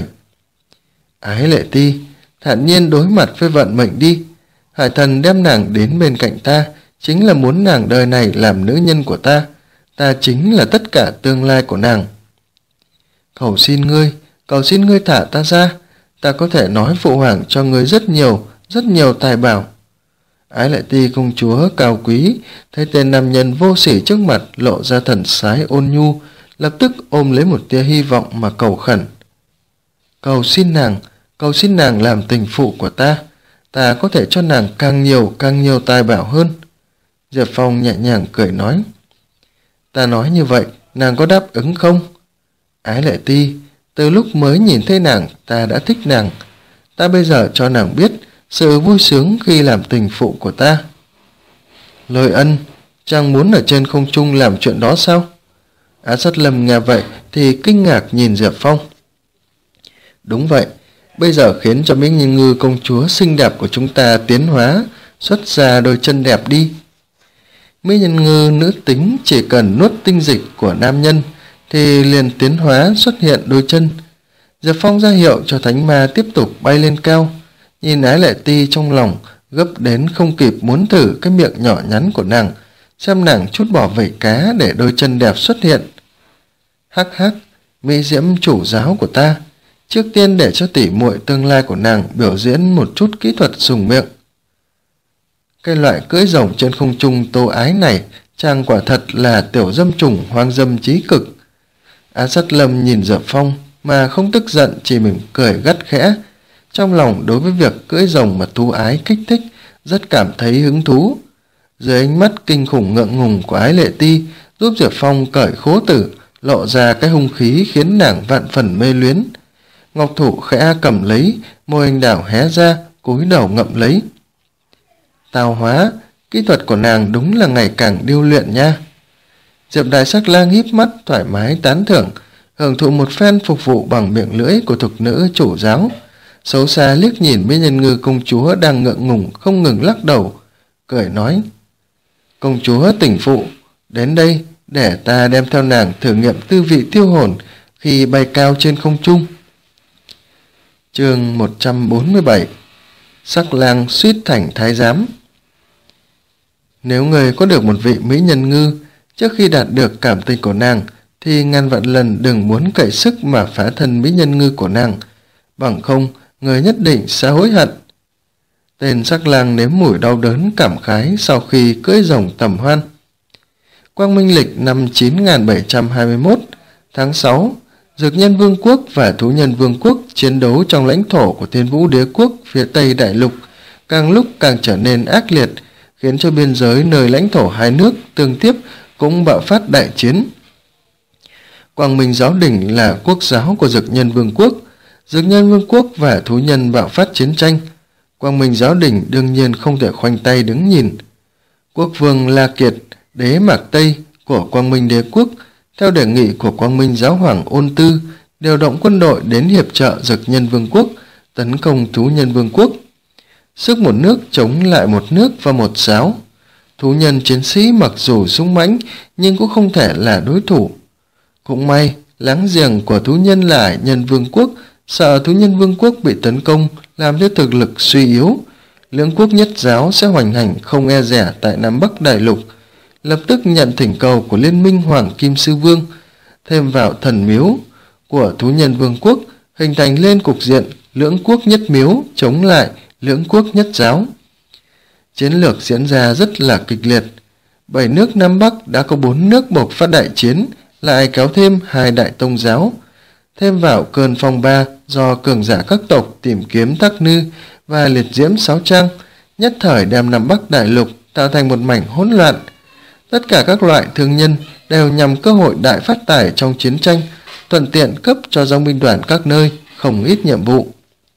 Ái Lệ Ti, thản nhiên đối mặt với vận mệnh đi. Hải thần đem nàng đến bên cạnh ta, chính là muốn nàng đời này làm nữ nhân của ta. Ta chính là tất cả tương lai của nàng. Cầu xin ngươi, cầu xin ngươi thả ta ra. ta có thể nói phụ hoàng cho người rất nhiều, rất nhiều tài bảo. Ái Lệ Ti công chúa cao quý thấy tên nam nhân vô sỉ trước mặt lộ ra thần sái ôn nhu, lập tức ôm lấy một tia hy vọng mà cầu khẩn. Cầu xin nàng, cầu xin nàng làm tình phụ của ta, ta có thể cho nàng càng nhiều càng nhiều tài bảo hơn. Diệp Phong nhẹ nhàng cười nói. Ta nói như vậy, nàng có đáp ứng không? Ái Lệ Ti, từ lúc mới nhìn thấy nàng, ta đã thích nàng. Ta bây giờ cho nàng biết sự vui sướng khi làm tình phụ của ta. Lôi Ân, chàng muốn ở trên không trung làm chuyện đó sao? Á Sát Lâm nghe vậy thì kinh ngạc nhìn Diệp Phong. Đúng vậy, bây giờ khiến cho Mỹ Nhân Ngư công chúa xinh đẹp của chúng ta tiến hóa, xuất ra đôi chân đẹp đi. Mỹ Nhân Ngư nữ tính chỉ cần nuốt tinh dịch của nam nhân thì liền tiến hóa xuất hiện đôi chân. Diệp Phong ra hiệu cho thánh ma tiếp tục bay lên cao, nhìn Ái Lệ Ti trong lòng gấp đến không kịp muốn thử cái miệng nhỏ nhắn của nàng, xem nàng chút bỏ vảy cá để đôi chân đẹp xuất hiện. Hắc hắc, mỹ diễm chủ giáo của ta, trước tiên để cho tỷ muội tương lai của nàng biểu diễn một chút kỹ thuật dùng miệng. Cái loại cưỡi rồng trên không trung tô ái này, chàng quả thật là tiểu dâm trùng hoang dâm chí cực. Á Sát Lâm nhìn Diệp Phong mà không tức giận, chỉ mỉm cười gắt khẽ. Trong lòng đối với việc cưỡi rồng mà tú ái kích thích, rất cảm thấy hứng thú. Dưới ánh mắt kinh khủng ngượng ngùng của Ái Lệ Ti, giúp Diệp Phong cởi khố tử, lộ ra cái hung khí khiến nàng vạn phần mê luyến. Ngọc thủ khẽ cầm lấy, môi anh đào hé ra, cúi đầu ngậm lấy. Tào hóa, kỹ thuật của nàng đúng là ngày càng điêu luyện nha. Diệp Đại Sắc Lang híp mắt thoải mái tán thưởng, hưởng thụ một phen phục vụ bằng miệng lưỡi của thục nữ chủ giáo. Xấu xa liếc nhìn Mỹ Nhân Ngư công chúa đang ngượng ngùng không ngừng lắc đầu, cười nói. Công chúa tỉnh phụ, đến đây để ta đem theo nàng thử nghiệm tư vị tiêu hồn khi bay cao trên không trung. Chương một trăm bốn mươi bảy. Sắc Lang suýt thành thái giám. Nếu người có được một vị Mỹ Nhân Ngư, trước khi đạt được cảm tình của nàng thì ngàn vạn lần đừng muốn cậy sức mà phá thân Mỹ Nhân Ngư của nàng, bằng không người nhất định sẽ hối hận. Tên Sắc Lang nếm mùi đau đớn cảm khái sau khi cưỡi rồng tầm hoan. Quang Minh lịch năm chín nghìn bảy trăm hai mươi mốt, tháng sáu, Dược Nhân Vương quốc và Thú Nhân Vương quốc chiến đấu trong lãnh thổ của Thiên Vũ Đế quốc phía Tây Đại Lục càng lúc càng trở nên ác liệt, khiến cho biên giới nơi lãnh thổ hai nước tương tiếp cũng bạo phát đại chiến. Quang Minh Giáo Đình là quốc giáo của Dược Nhân Vương quốc. Dược Nhân Vương quốc và Thú Nhân bạo phát chiến tranh. Quang Minh Giáo Đình đương nhiên không thể khoanh tay đứng nhìn. Quốc vương La Kiệt, đế Mạc Tây của Quang Minh Đế quốc, theo đề nghị của Quang Minh Giáo Hoàng Ôn Tư, điều động quân đội đến hiệp trợ Dược Nhân Vương quốc tấn công Thú Nhân Vương quốc. Sức một nước chống lại một nước và một giáo. Thú nhân chiến sĩ mặc dù sung mãnh nhưng cũng không thể là đối thủ. Cũng may, láng giềng của Thú Nhân là Ải Nhân Vương quốc, sợ Thú Nhân Vương quốc bị tấn công làm cho thực lực suy yếu, lưỡng quốc nhất giáo sẽ hoành hành không e dè tại Nam Bắc Đại Lục, lập tức nhận thỉnh cầu của Liên minh Hoàng Kim Sư Vương, thêm vào thần miếu của Thú Nhân Vương quốc, hình thành lên cục diện lưỡng quốc nhất miếu chống lại lưỡng quốc nhất giáo. Chiến lược diễn ra rất là kịch liệt. Bảy nước Nam Bắc đã có bốn nước bộc phát đại chiến, lại kéo thêm hai đại tông giáo. Thêm vào cơn phong ba do cường giả các tộc tìm kiếm Thác Nư và liệt diễm Sáo Trang, nhất thời đem Nam Bắc Đại Lục tạo thành một mảnh hỗn loạn. Tất cả các loại thương nhân đều nhằm cơ hội đại phát tài trong chiến tranh, thuận tiện cấp cho dòng binh đoàn các nơi không ít nhiệm vụ.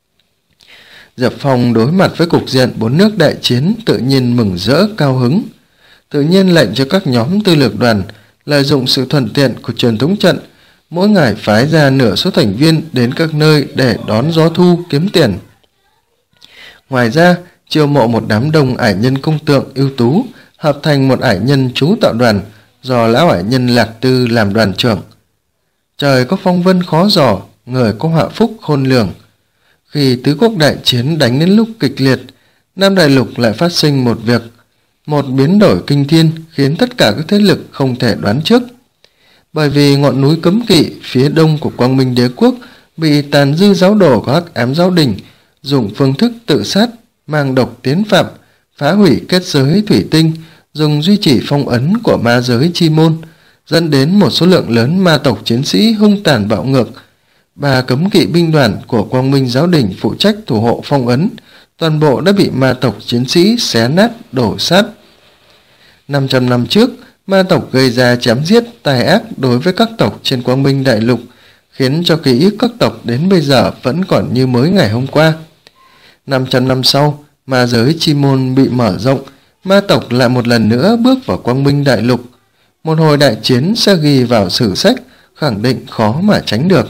Diệp Phong đối mặt với cục diện bốn nước đại chiến tự nhiên mừng rỡ cao hứng, tự nhiên lệnh cho các nhóm tư lược đoàn lợi dụng sự thuận tiện của truyền thống trận, mỗi ngày phái ra nửa số thành viên đến các nơi để đón gió thu kiếm tiền. Ngoài ra, chiêu mộ một đám đông ải nhân công tượng ưu tú, hợp thành một ải nhân chú tạo đoàn do lão ải nhân Lạc Tư làm đoàn trưởng. Trời có phong vân khó dò, người có họa phúc khôn lường. Khi tứ quốc đại chiến đánh đến lúc kịch liệt, Nam Đại Lục lại phát sinh một việc, một biến đổi kinh thiên khiến tất cả các thế lực không thể đoán trước. Bởi vì ngọn núi cấm kỵ phía đông của Quang Minh Đế quốc bị tàn dư giáo đồ của Hắc Ám Giáo Đình dùng phương thức tự sát, mang độc tiến phạm, phá hủy kết giới thủy tinh, dùng duy trì phong ấn của ma giới chi môn, dẫn đến một số lượng lớn ma tộc chiến sĩ hung tàn bạo ngược. Ba cấm kỵ binh đoàn của Quang Minh Giáo Đình phụ trách thủ hộ phong ấn, toàn bộ đã bị ma tộc chiến sĩ xé nát, đổ sát. năm trăm năm trước, ma tộc gây ra chém giết tàn ác đối với các tộc trên Quang Minh Đại Lục, khiến cho ký ức các tộc đến bây giờ vẫn còn như mới ngày hôm qua. năm trăm năm sau, ma giới chi môn bị mở rộng, ma tộc lại một lần nữa bước vào Quang Minh Đại Lục. Một hồi đại chiến sẽ ghi vào sử sách, khẳng định khó mà tránh được.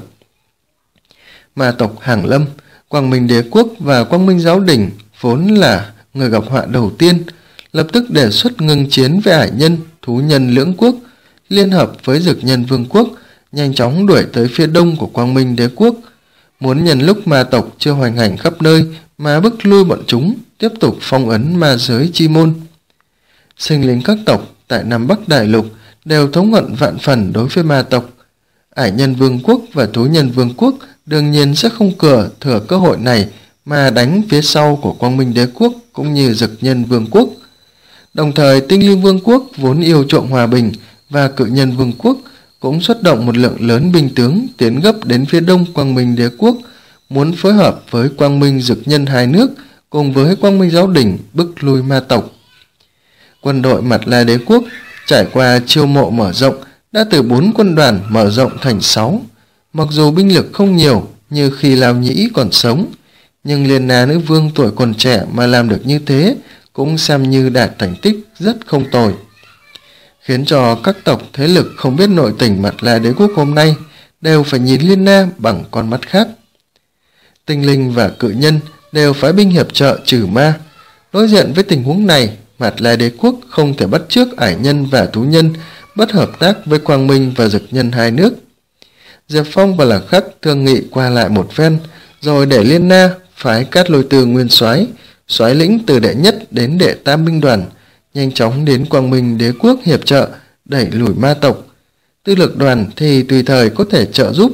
Ma tộc Hàng Lâm, Quang Minh Đế Quốc và Quang Minh Giáo Đình vốn là người gặp họa đầu tiên, lập tức đề xuất ngừng chiến với Ải Nhân, Thú Nhân lưỡng quốc, liên hợp với Dực Nhân Vương quốc, nhanh chóng đuổi tới phía đông của Quang Minh Đế Quốc, muốn nhân lúc ma tộc chưa hoành hành khắp nơi mà bức lui bọn chúng, tiếp tục phong ấn ma giới chi môn. Sinh linh các tộc tại Nam Bắc Đại Lục đều thống hận vạn phần đối với ma tộc. Ải Nhân Vương quốc và Thú Nhân Vương quốc đương nhiên sẽ không cửa thừa cơ hội này mà đánh phía sau của Quang Minh Đế Quốc cũng như Dực Nhân Vương quốc. Đồng thời, Tinh Linh Vương quốc vốn yêu chuộng hòa bình và Cự Nhân Vương quốc cũng xuất động một lượng lớn binh tướng tiến gấp đến phía đông Quang Minh Đế Quốc, muốn phối hợp với Quang Minh Dực Nhân hai nước cùng với Quang Minh Giáo Đình bức lui ma tộc. Quân đội Mặt La Đế Quốc trải qua chiêu mộ mở rộng đã từ bốn quân đoàn mở rộng thành sáu. Mặc dù binh lực không nhiều như khi Lao Nhĩ còn sống, nhưng Liên Na nữ vương tuổi còn trẻ mà làm được như thế cũng xem như đạt thành tích rất không tồi, khiến cho các tộc thế lực không biết nội tình Mặt La Đế Quốc hôm nay đều phải nhìn Liên Na bằng con mắt khác. Tinh Linh và Cự Nhân đều phái binh hiệp trợ trừ ma. Đối diện với tình huống này, Mặt La Đế Quốc không thể bắt chước Ải Nhân và Thú Nhân bất hợp tác với Quang Minh và Dực Nhân hai nước. Diệp Phong và Lạc Khắc thương nghị qua lại một phen, rồi để Liên Na phái Cát Lôi Tư nguyên soái, soái lĩnh từ đệ nhất đến đệ tam binh đoàn, nhanh chóng đến Quang Minh Đế Quốc hiệp trợ đẩy lùi ma tộc. Tư lực đoàn thì tùy thời có thể trợ giúp.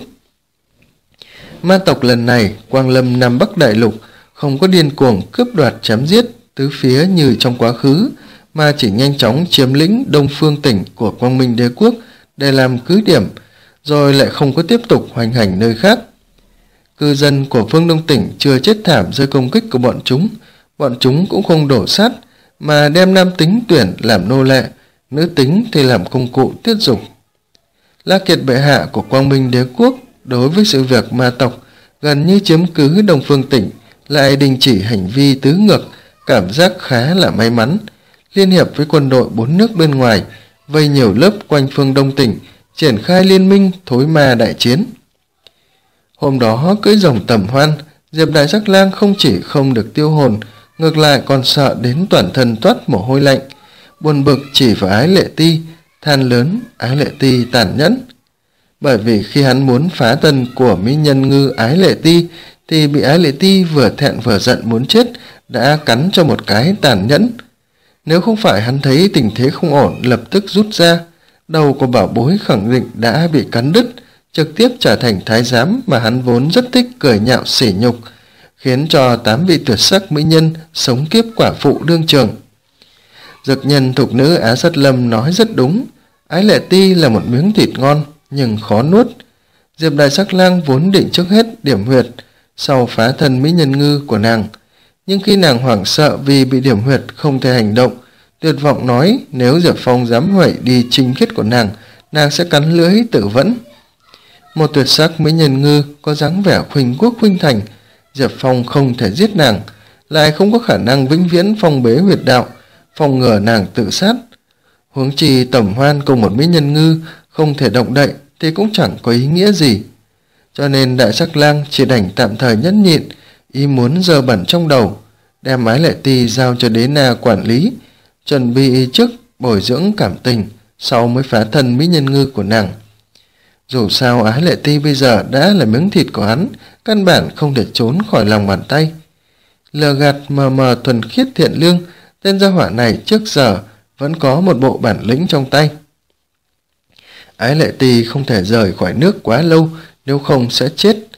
Ma tộc lần này quang lâm Nam Bắc Đại Lục không có điên cuồng cướp đoạt chém giết tứ phía như trong quá khứ, mà chỉ nhanh chóng chiếm lĩnh đông phương tỉnh của Quang Minh Đế Quốc để làm cứ điểm, rồi lại không có tiếp tục hoành hành nơi khác. Cư dân của phương Đông tỉnh chưa chết thảm dưới công kích của bọn chúng, bọn chúng cũng không đổ sát, mà đem nam tính tuyển làm nô lệ, nữ tính thì làm công cụ tiết dục. La Kiệt bệ hạ của Quang Minh Đế Quốc đối với sự việc ma tộc gần như chiếm cứ Đông Phương tỉnh lại đình chỉ hành vi tứ ngược, cảm giác khá là may mắn, liên hiệp với quân đội bốn nước bên ngoài, vây nhiều lớp quanh phương Đông tỉnh, triển khai liên minh thối ma đại chiến. Hôm đó cưỡi rồng tầm hoan, Diệp Đại Sắc Lang không chỉ không được tiêu hồn, ngược lại còn sợ đến toàn thân toát mồ hôi lạnh, buồn bực chỉ vào Ái Lệ Ti, than lớn Ái Lệ Ti tàn nhẫn. Bởi vì khi hắn muốn phá tân của mỹ nhân ngư Ái Lệ Ti thì bị Ái Lệ Ti vừa thẹn vừa giận muốn chết đã cắn cho một cái tàn nhẫn. Nếu không phải hắn thấy tình thế không ổn lập tức rút ra, đầu của bảo bối khẳng định đã bị cắn đứt, trực tiếp trở thành thái giám mà hắn vốn rất thích cười nhạo sỉ nhục, khiến cho tám vị tuyệt sắc mỹ nhân sống kiếp quả phụ đương trường. Dực Nhân thục nữ Á Sát Lâm nói rất đúng, Ái Lệ Ti là một miếng thịt ngon nhưng khó nuốt. Diệp Đại Sắc Lang vốn định trước hết điểm huyệt, sau phá thân mỹ nhân ngư của nàng, nhưng khi nàng hoảng sợ vì bị điểm huyệt không thể hành động, tuyệt vọng nói nếu Diệp Phong dám huẩy đi trinh khiết của nàng, nàng sẽ cắn lưỡi tự vẫn. Một tuyệt sắc mỹ nhân ngư có dáng vẻ khuynh quốc khuynh thành, Diệp Phong không thể giết nàng, lại không có khả năng vĩnh viễn phong bế huyệt đạo, phòng ngừa nàng tự sát. Huống chi Tầm Hoan cùng một mỹ nhân ngư không thể động đậy thì cũng chẳng có ý nghĩa gì. Cho nên Đại Sắc Lang chỉ đành tạm thời nhẫn nhịn, ý muốn dơ bẩn trong đầu, đem Ái Lệ Ti giao cho Đế Na quản lý, chuẩn bị trước bồi dưỡng cảm tình, sau mới phá thân mỹ nhân ngư của nàng. Dù sao Ái Lệ Ti bây giờ đã là miếng thịt của hắn, căn bản không thể trốn khỏi lòng bàn tay. Lừa gạt mờ mờ thuần khiết thiện lương, tên gia hỏa này trước giờ vẫn có một bộ bản lĩnh trong tay. Ái Lệ Ti không thể rời khỏi nước quá lâu, nếu không sẽ chết.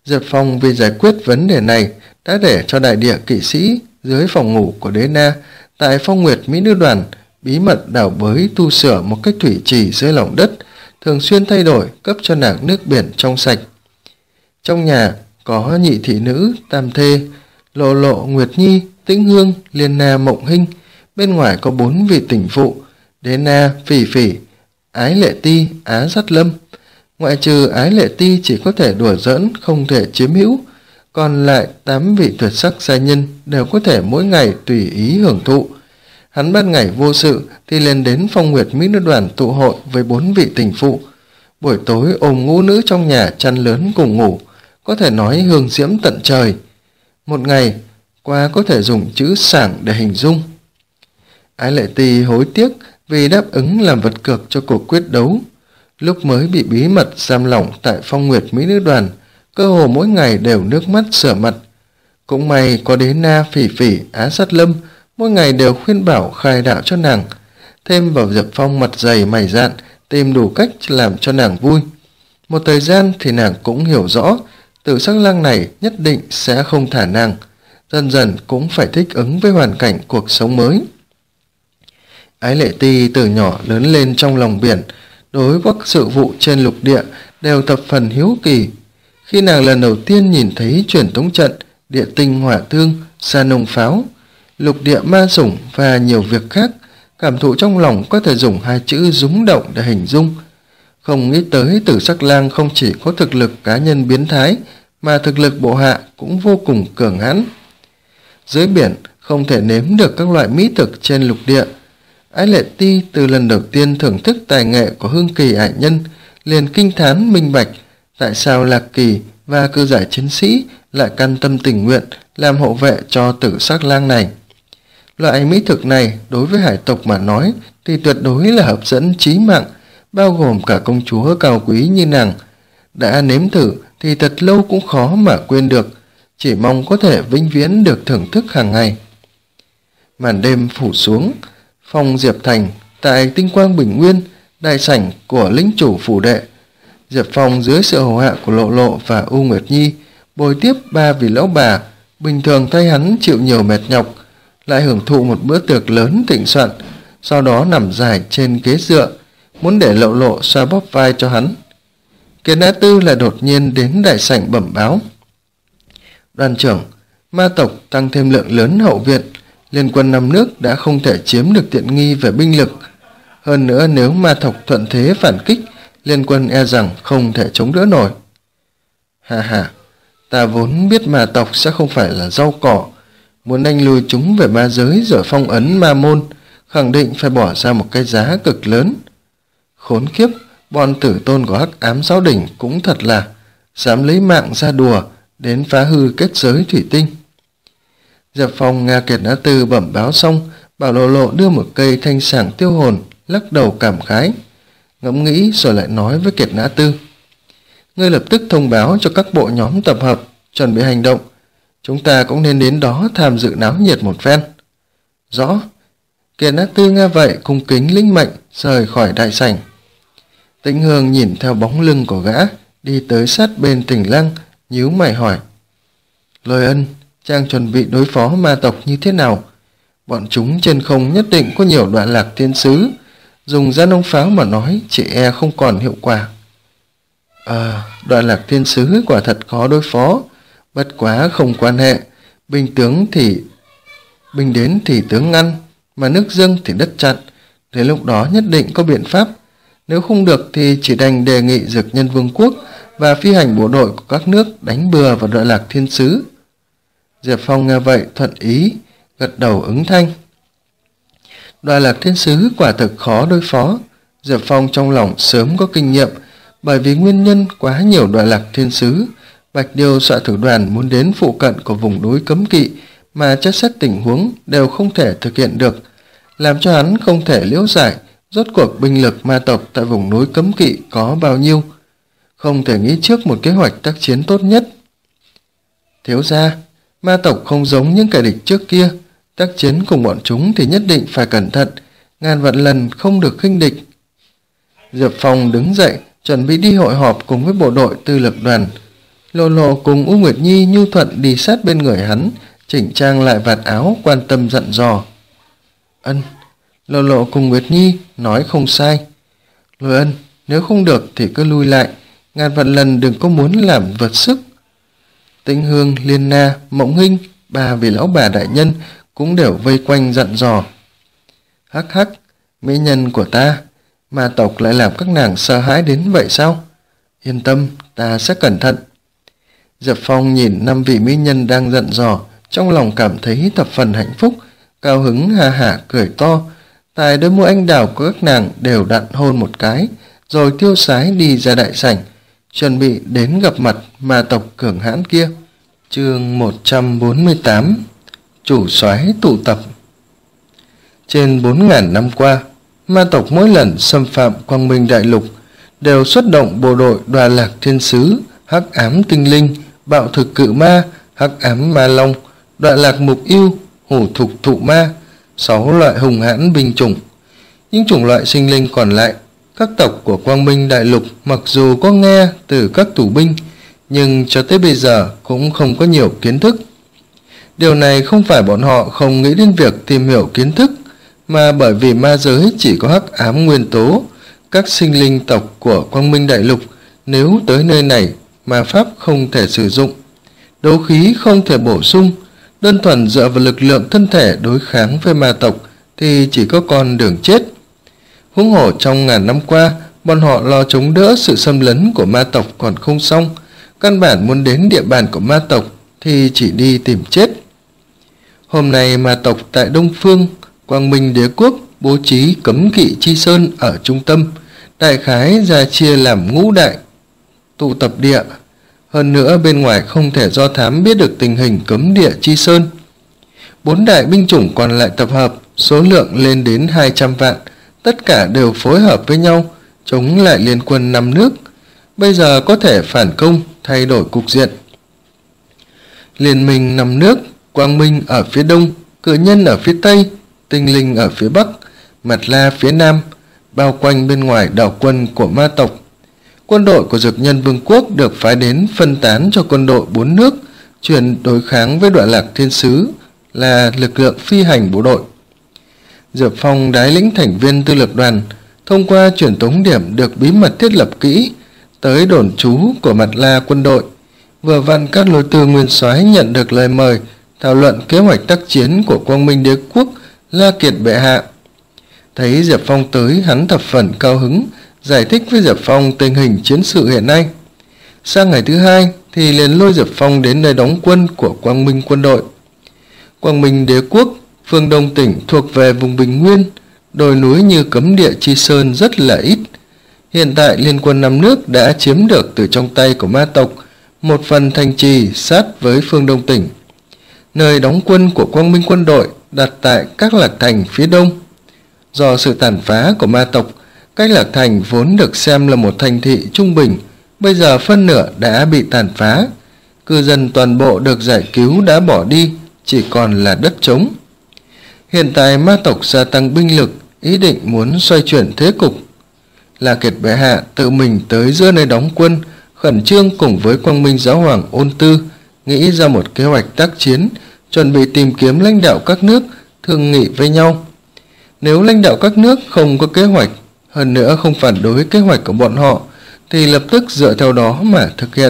Diệp Phong vì giải quyết vấn đề này đã để cho đại địa kỵ sĩ dưới phòng ngủ của Đế Na tại Phong Nguyệt Mỹ Nữ Đoàn bí mật đào bới tu sửa một cái thủy trì dưới lòng đất, thường xuyên thay đổi cấp cho nàng nước biển trong sạch. Trong nhà có nhị thị nữ, tam thê, Lộ Lộ, Nguyệt Nhi, Tĩnh Hương, Liên Na, Mộng Hinh, bên ngoài có bốn vị tình phụ, Đế Na, Phỉ Phỉ, Ái Lệ Ti, Á Dắt Lâm. Ngoại trừ Ái Lệ Ti chỉ có thể đùa giỡn, không thể chiếm hữu, còn lại tám vị tuyệt sắc giai nhân đều có thể mỗi ngày tùy ý hưởng thụ. Hắn ban ngày vô sự thì lên đến Phong Nguyệt Mỹ Nữ Đoàn tụ hội với bốn vị tình phụ, buổi tối ôm ngũ nữ trong nhà chăn lớn cùng ngủ, có thể nói hương diễm tận trời. Một ngày qua có thể dùng chữ sảng để hình dung. Ái Lệ Ti hối tiếc vì đáp ứng làm vật cược cho cuộc quyết đấu. Lúc mới bị bí mật giam lỏng tại Phong Nguyệt Mỹ Nữ Đoàn, cơ hồ mỗi ngày đều nước mắt sửa mặt. Cũng may có Đế Na, Phỉ Phỉ, Á Sát Lâm mỗi ngày đều khuyên bảo khai đạo cho nàng, thêm vào Diệp Phong mặt dày mày dạn tìm đủ cách làm cho nàng vui. Một thời gian thì nàng cũng hiểu rõ Tử Sắc Lang này nhất định sẽ không thả nàng, dần dần cũng phải thích ứng với hoàn cảnh cuộc sống mới. Ái Lệ Ti từ nhỏ lớn lên trong lòng biển, đối với các sự vụ trên lục địa đều thập phần hiếu kỳ. Khi nàng lần đầu tiên nhìn thấy truyền tống trận, địa tinh hỏa thương, sa nông pháo, lục địa ma sủng và nhiều việc khác, cảm thụ trong lòng có thể dùng hai chữ rúng động để hình dung. Không nghĩ tới Tử Sắc Lang không chỉ có thực lực cá nhân biến thái, mà thực lực bộ hạ cũng vô cùng cường hãn. Dưới biển không thể nếm được các loại mỹ thực trên lục địa. Ái Lệ Ti từ lần đầu tiên thưởng thức tài nghệ của Hương Kỳ ải nhân liền kinh thán minh bạch tại sao Lạc Kỳ và cư giải chiến sĩ lại can tâm tình nguyện làm hộ vệ cho Tử Sắc Lang này. Loại mỹ thực này đối với hải tộc mà nói thì tuyệt đối là hấp dẫn chí mạng, bao gồm cả công chúa cao quý như nàng. Đã nếm thử thì thật lâu cũng khó mà quên được, chỉ mong có thể vĩnh viễn được thưởng thức hàng ngày. Màn đêm phủ xuống, Phòng Diệp Thành tại Tinh Quang Bình Nguyên, đại sảnh của lĩnh chủ phủ đệ. Diệp Phong dưới sự hầu hạ của Lộ Lộ và U Nguyệt Nhi bồi tiếp ba vị lão bà, bình thường thay hắn chịu nhiều mệt nhọc, lại hưởng thụ một bữa tiệc lớn thịnh soạn, sau đó nằm dài trên ghế dựa, muốn để Lộ Lộ xoa bóp vai cho hắn. Kiệt Nã Tư lại đột nhiên đến đại sảnh bẩm báo: Đoàn trưởng, ma tộc tăng thêm lượng lớn hậu viện, liên quân năm nước đã không thể chiếm được tiện nghi về binh lực. Hơn nữa nếu ma tộc thuận thế phản kích, liên quân e rằng không thể chống đỡ nổi. Hà hà, ta vốn biết ma tộc sẽ không phải là rau cỏ, muốn đánh lùi chúng về ma giới rồi phong ấn ma môn, khẳng định phải bỏ ra một cái giá cực lớn. Khốn kiếp, bọn tử tôn của Hắc Ám Giáo Đỉnh cũng thật là dám lấy mạng ra đùa, đến phá hư kết giới thủy tinh. Diệp Phong nghe Kiệt Nã Tư bẩm báo xong, bảo Lộ Lộ đưa một cây thanh sảng tiêu hồn, lắc đầu cảm khái, ngẫm nghĩ rồi lại nói với Kiệt Nã Tư: Ngươi lập tức thông báo cho các bộ nhóm tập hợp, chuẩn bị hành động. Chúng ta cũng nên đến đó tham dự náo nhiệt một phen. Rõ. Kiệt Nã Tư nghe vậy cung kính lĩnh mệnh, rời khỏi đại sảnh. Tĩnh Hương nhìn theo bóng lưng của gã đi tới sát bên Tình Lăng, nhíu mày hỏi: Lôi Ân, chàng chuẩn bị đối phó ma tộc như thế nào? Bọn chúng trên không nhất định có nhiều đoạn lạc thiên sứ, dùng ra nông pháo mà nói chỉ e không còn hiệu quả. À, đoạn lạc thiên sứ quả thật khó đối phó, bất quá không quan hệ, binh tướng thì binh đến thì tướng ngăn, mà nước dâng thì đất chặn, đến lúc đó nhất định có biện pháp. Nếu không được thì chỉ đành đề nghị Dược Nhân Vương quốc và phi hành bộ đội của các nước đánh bừa vào đoạn lạc thiên sứ. Diệp Phong nghe vậy thuận ý, gật đầu ứng thanh. Đoạn lạc thiên sứ quả thực khó đối phó. Diệp Phong trong lòng sớm có kinh nghiệm, bởi vì nguyên nhân quá nhiều đoạn lạc thiên sứ, Bạch Điêu Xạ Thủ Đoàn muốn đến phụ cận của vùng núi cấm kỵ mà chất xét tình huống đều không thể thực hiện được, làm cho hắn không thể liễu giải rốt cuộc binh lực ma tộc tại vùng núi cấm kỵ có bao nhiêu, không thể nghĩ trước một kế hoạch tác chiến tốt nhất. Thiếu gia, ma tộc không giống những kẻ địch trước kia, tác chiến cùng bọn chúng thì nhất định phải cẩn thận, ngàn vạn lần không được khinh địch. Diệp Phong đứng dậy, chuẩn bị đi hội họp cùng với bộ đội tư lực đoàn. Lộ Lộ cùng U Nguyệt Nhi nhu thuận đi sát bên người hắn, chỉnh trang lại vạt áo, quan tâm dặn dò. Ân, Lộ Lộ cùng Nguyệt Nhi nói không sai. Lôi Ân, nếu không được thì cứ lui lại, ngàn vạn lần đừng có muốn làm vượt sức. Tĩnh Hương, Liên Na, Mộng Hinh, ba vị lão bà đại nhân cũng đều vây quanh dặn dò. Hắc hắc, mỹ nhân của ta, ma tộc lại làm các nàng sợ hãi đến vậy sao? Yên tâm, ta sẽ cẩn thận. Diệp Phong nhìn năm vị mỹ nhân đang dặn dò, trong lòng cảm thấy thập phần hạnh phúc, cao hứng ha hả cười to. Tại đôi môi anh đào của các nàng đều đặn hôn một cái, rồi tiêu sái đi ra đại sảnh, chuẩn bị đến gặp mặt ma tộc cường hãn kia. Chương một trăm bốn mươi tám, chủ soái tụ tập. Trên bốn ngàn năm qua, ma tộc mỗi lần xâm phạm Quang Minh Đại Lục đều xuất động bộ đội Đoạ Lạc Thiên Sứ, Hắc Ám Tinh Linh, Bạo Thực Cự Ma, Hắc Ám Ma Long, Đoạ Lạc Mục Yêu, Hủ Thục Thụ Ma, sáu loại hùng hãn binh chủng. Những chủng loại sinh linh còn lại, các tộc của Quang Minh Đại Lục mặc dù có nghe từ các tù binh, nhưng cho tới bây giờ cũng không có nhiều kiến thức. Điều này không phải bọn họ không nghĩ đến việc tìm hiểu kiến thức, mà bởi vì ma giới chỉ có hắc ám nguyên tố, các sinh linh tộc của Quang Minh Đại Lục nếu tới nơi này ma pháp không thể sử dụng, đấu khí không thể bổ sung, đơn thuần dựa vào lực lượng thân thể đối kháng với ma tộc thì chỉ có con đường chết. Huống hồ trong ngàn năm qua, bọn họ lo chống đỡ sự xâm lấn của ma tộc còn không xong, căn bản muốn đến địa bàn của ma tộc thì chỉ đi tìm chết. Hôm nay ma tộc tại Đông Phương, Quang Minh Đế Quốc bố trí cấm kỵ chi sơn ở trung tâm, đại khái ra chia làm ngũ đại tụ tập địa. Hơn nữa bên ngoài không thể do thám biết được tình hình cấm địa chi sơn. Bốn đại binh chủng còn lại tập hợp, số lượng lên đến hai trăm vạn, tất cả đều phối hợp với nhau, chống lại liên quân năm nước. Bây giờ có thể phản công, thay đổi cục diện. Liên minh năm nước, Quang Minh ở phía đông, Cự Nhân ở phía tây, Tinh Linh ở phía bắc, Mạt La phía nam, bao quanh bên ngoài đảo quân của ma tộc. Quân đội của Dược Nhân Vương quốc được phái đến phân tán cho quân đội bốn nước, chuyển đối kháng với Đoạ Lạc Thiên Sứ là lực lượng phi hành bộ đội. Diệp Phong đái lĩnh thành viên tư lược đoàn, thông qua truyền tống điểm được bí mật thiết lập kỹ, tới đồn trú của Mạt La quân đội. Vừa vặn các lôi tư nguyên soái nhận được lời mời, thảo luận kế hoạch tác chiến của Quang Minh Đế Quốc, La Kiệt bệ hạ. Thấy Diệp Phong tới, hắn thập phần cao hứng, giải thích với Diệp Phong tình hình chiến sự hiện nay. Sang ngày thứ hai thì liền lôi Diệp Phong đến nơi đóng quân của Quang Minh quân đội. Quang Minh Đế Quốc, phương Đông tỉnh thuộc về vùng Bình Nguyên, đồi núi như cấm địa chi sơn rất là ít. Hiện tại liên quân năm nước đã chiếm được từ trong tay của ma tộc một phần thành trì sát với phương Đông tỉnh. Nơi đóng quân của Quang Minh quân đội đặt tại Các Lạc Thành phía đông. Do sự tàn phá của ma tộc, Các Lạc Thành vốn được xem là một thành thị trung bình, bây giờ phân nửa đã bị tàn phá. Cư dân toàn bộ được giải cứu đã bỏ đi, chỉ còn là đất trống. Hiện tại ma tộc gia tăng binh lực, ý định muốn xoay chuyển thế cục. La Kiệt bệ hạ tự mình tới giữa nơi đóng quân, khẩn trương cùng với Quang Minh giáo hoàng Ôn Tư nghĩ ra một kế hoạch tác chiến, chuẩn bị tìm kiếm lãnh đạo các nước thương nghị với nhau. Nếu lãnh đạo các nước không có kế hoạch, hơn nữa không phản đối kế hoạch của bọn họ, thì lập tức dựa theo đó mà thực hiện.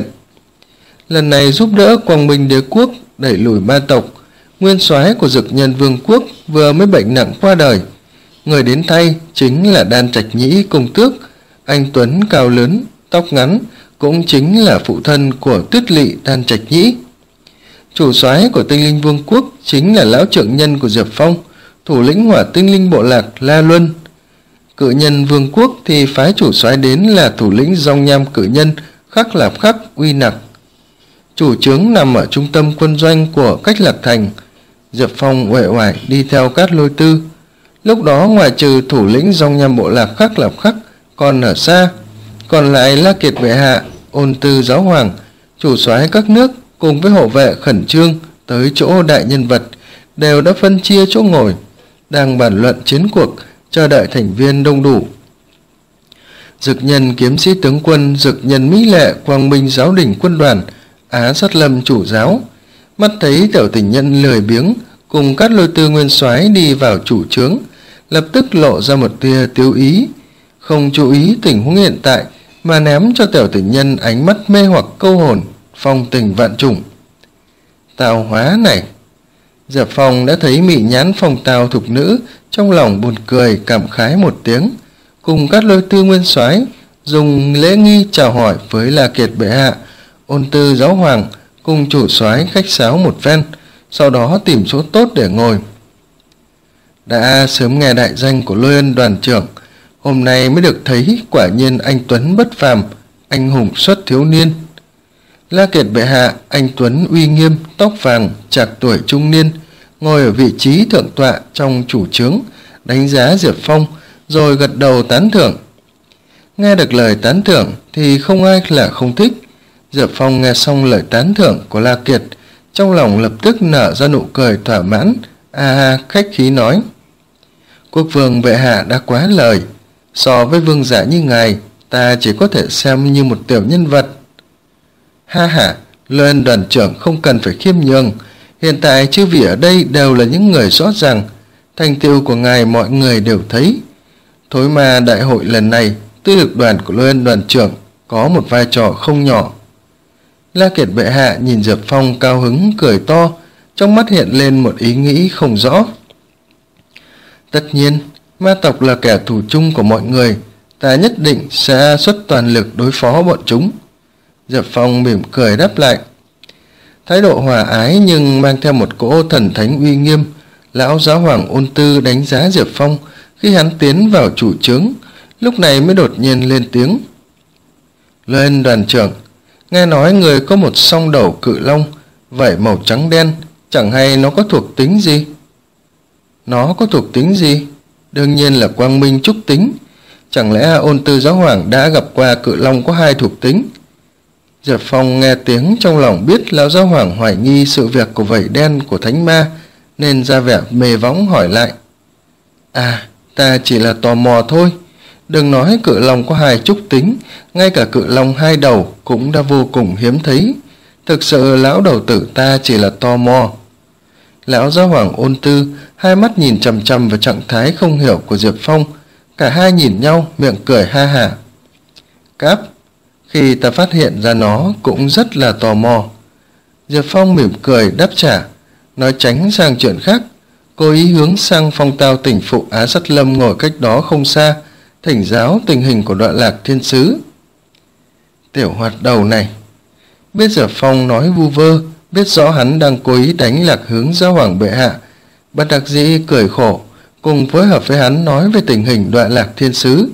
Lần này giúp đỡ Quang Minh Đế Quốc đẩy lùi ma tộc, nguyên soái của Dược Nhân Vương quốc vừa mới bệnh nặng qua đời. Người đến thay chính là Đan Trạch Nhĩ công tước, anh tuấn cao lớn, tóc ngắn, cũng chính là phụ thân của Tuyết Lỵ Đan Trạch Nhĩ. Chủ soái của Tinh Linh Vương quốc chính là lão trưởng nhân của Diệp Phong, thủ lĩnh Hỏa Tinh Linh bộ lạc La Luân. Cự Nhân Vương quốc thì phái chủ soái đến là thủ lĩnh Dòng Nham Cự Nhân Khắc Lạp Khắc Uy Nặc. Chủ trướng nằm ở trung tâm quân doanh của Cách Lạc Thành. Diệp Phong uể oải đi theo Cát Lôi Tư. Lúc đó ngoài trừ thủ lĩnh Dòng Nham bộ lạc Khắc Lạp Khắc còn ở xa, còn lại La Kiệt bệ hạ, Ôn Tư giáo hoàng, chủ soái các nước cùng với hộ vệ khẩn trương tới chỗ đại nhân vật, đều đã phân chia chỗ ngồi, đang bàn luận chiến cuộc, chờ đợi thành viên đông đủ. Dực Nhân kiếm sĩ tướng quân, Dực Nhân Mỹ Lệ Quang Minh giáo đình quân đoàn, Á Sát Lâm chủ giáo, mắt thấy Tiểu Tình Nhân lười biếng cùng Cát Lôi Tư nguyên soái đi vào chủ trướng, lập tức lộ ra một tia tiêu ý, không chú ý tình huống hiện tại mà ném cho Tiểu Tình Nhân ánh mắt mê hoặc câu hồn, phong tình vạn trùng. Tào hóa này! Diệp Phong đã thấy mị nhãn phong tào thục nữ, trong lòng buồn cười cảm khái một tiếng, cùng Cát Lôi Tư nguyên soái dùng lễ nghi chào hỏi với La Kiệt bệ hạ, Ôn Tư giáo hoàng cùng chủ soái khách sáo một phen, sau đó tìm chỗ tốt để ngồi. Đã sớm nghe đại danh của Lôi Ân đoàn trưởng, hôm nay mới được thấy, quả nhiên anh tuấn bất phàm, anh hùng xuất thiếu niên. La Kiệt bệ hạ, anh tuấn uy nghiêm, tóc vàng, trạc tuổi trung niên, ngồi ở vị trí thượng tọa trong chủ trướng, đánh giá Diệp Phong rồi gật đầu tán thưởng. Nghe được lời tán thưởng thì không ai là không thích. Diệp Phong nghe xong lời tán thưởng của La Kiệt, trong lòng lập tức nở ra nụ cười thỏa mãn, a ha khách khí nói: Quốc vương bệ hạ đã quá lời, so với vương giả như ngài, ta chỉ có thể xem như một tiểu nhân vật. Ha ha, Lôi Ân đoàn trưởng không cần phải khiêm nhường, hiện tại chư vị ở đây đều là những người rõ ràng, thành tựu của ngài mọi người đều thấy. Thối mà đại hội lần này, tư lực đoàn của Lôi Ân đoàn trưởng có một vai trò không nhỏ. La Kiệt bệ hạ nhìn Diệp Phong cao hứng cười to, trong mắt hiện lên một ý nghĩ không rõ. Tất nhiên, ma tộc là kẻ thù chung của mọi người, ta nhất định sẽ xuất toàn lực đối phó bọn chúng. Diệp Phong mỉm cười đáp lại. Thái độ hòa ái nhưng mang theo một cỗ thần thánh uy nghiêm, lão giáo hoàng Ôn Tư đánh giá Diệp Phong khi hắn tiến vào chủ trướng, lúc này mới đột nhiên lên tiếng. Lôi Ân đoàn trưởng, nghe nói người có một song đầu cự long, vảy màu trắng đen, chẳng hay nó có thuộc tính gì? Nó có thuộc tính gì? Đương nhiên là quang minh trúc tính. Chẳng lẽ Ôn Tư giáo hoàng đã gặp qua cự long có hai thuộc tính? Diệp Phong nghe tiếng trong lòng biết lão giáo hoàng hoài nghi sự việc của vảy đen của thánh ma, nên ra vẻ mê võng hỏi lại. À, ta chỉ là tò mò thôi. Đừng nói cự long có hai trúc tính, ngay cả cự long hai đầu cũng đã vô cùng hiếm thấy. Thực sự lão đầu tử ta chỉ là tò mò. Lão giáo hoàng Ôn Tư hai mắt nhìn chằm chằm vào trạng thái không hiểu của Diệp Phong, cả hai nhìn nhau miệng cười ha hả. Cáp, khi ta phát hiện ra nó cũng rất là tò mò. Diệp Phong mỉm cười đáp trả, nói tránh sang chuyện khác, cố ý hướng sang Phong Tao tỉnh phụ Á Sát Lâm ngồi cách đó không xa, thỉnh giáo tình hình của Đoạn Lạc Thiên Sứ. Tiểu hoạt đầu này, biết Diệp Phong nói vu vơ, biết rõ hắn đang cố ý đánh lạc hướng giáo hoàng bệ hạ, bất đắc dĩ cười khổ, cùng phối hợp với hắn nói về tình hình Đoạn Lạc Thiên Sứ.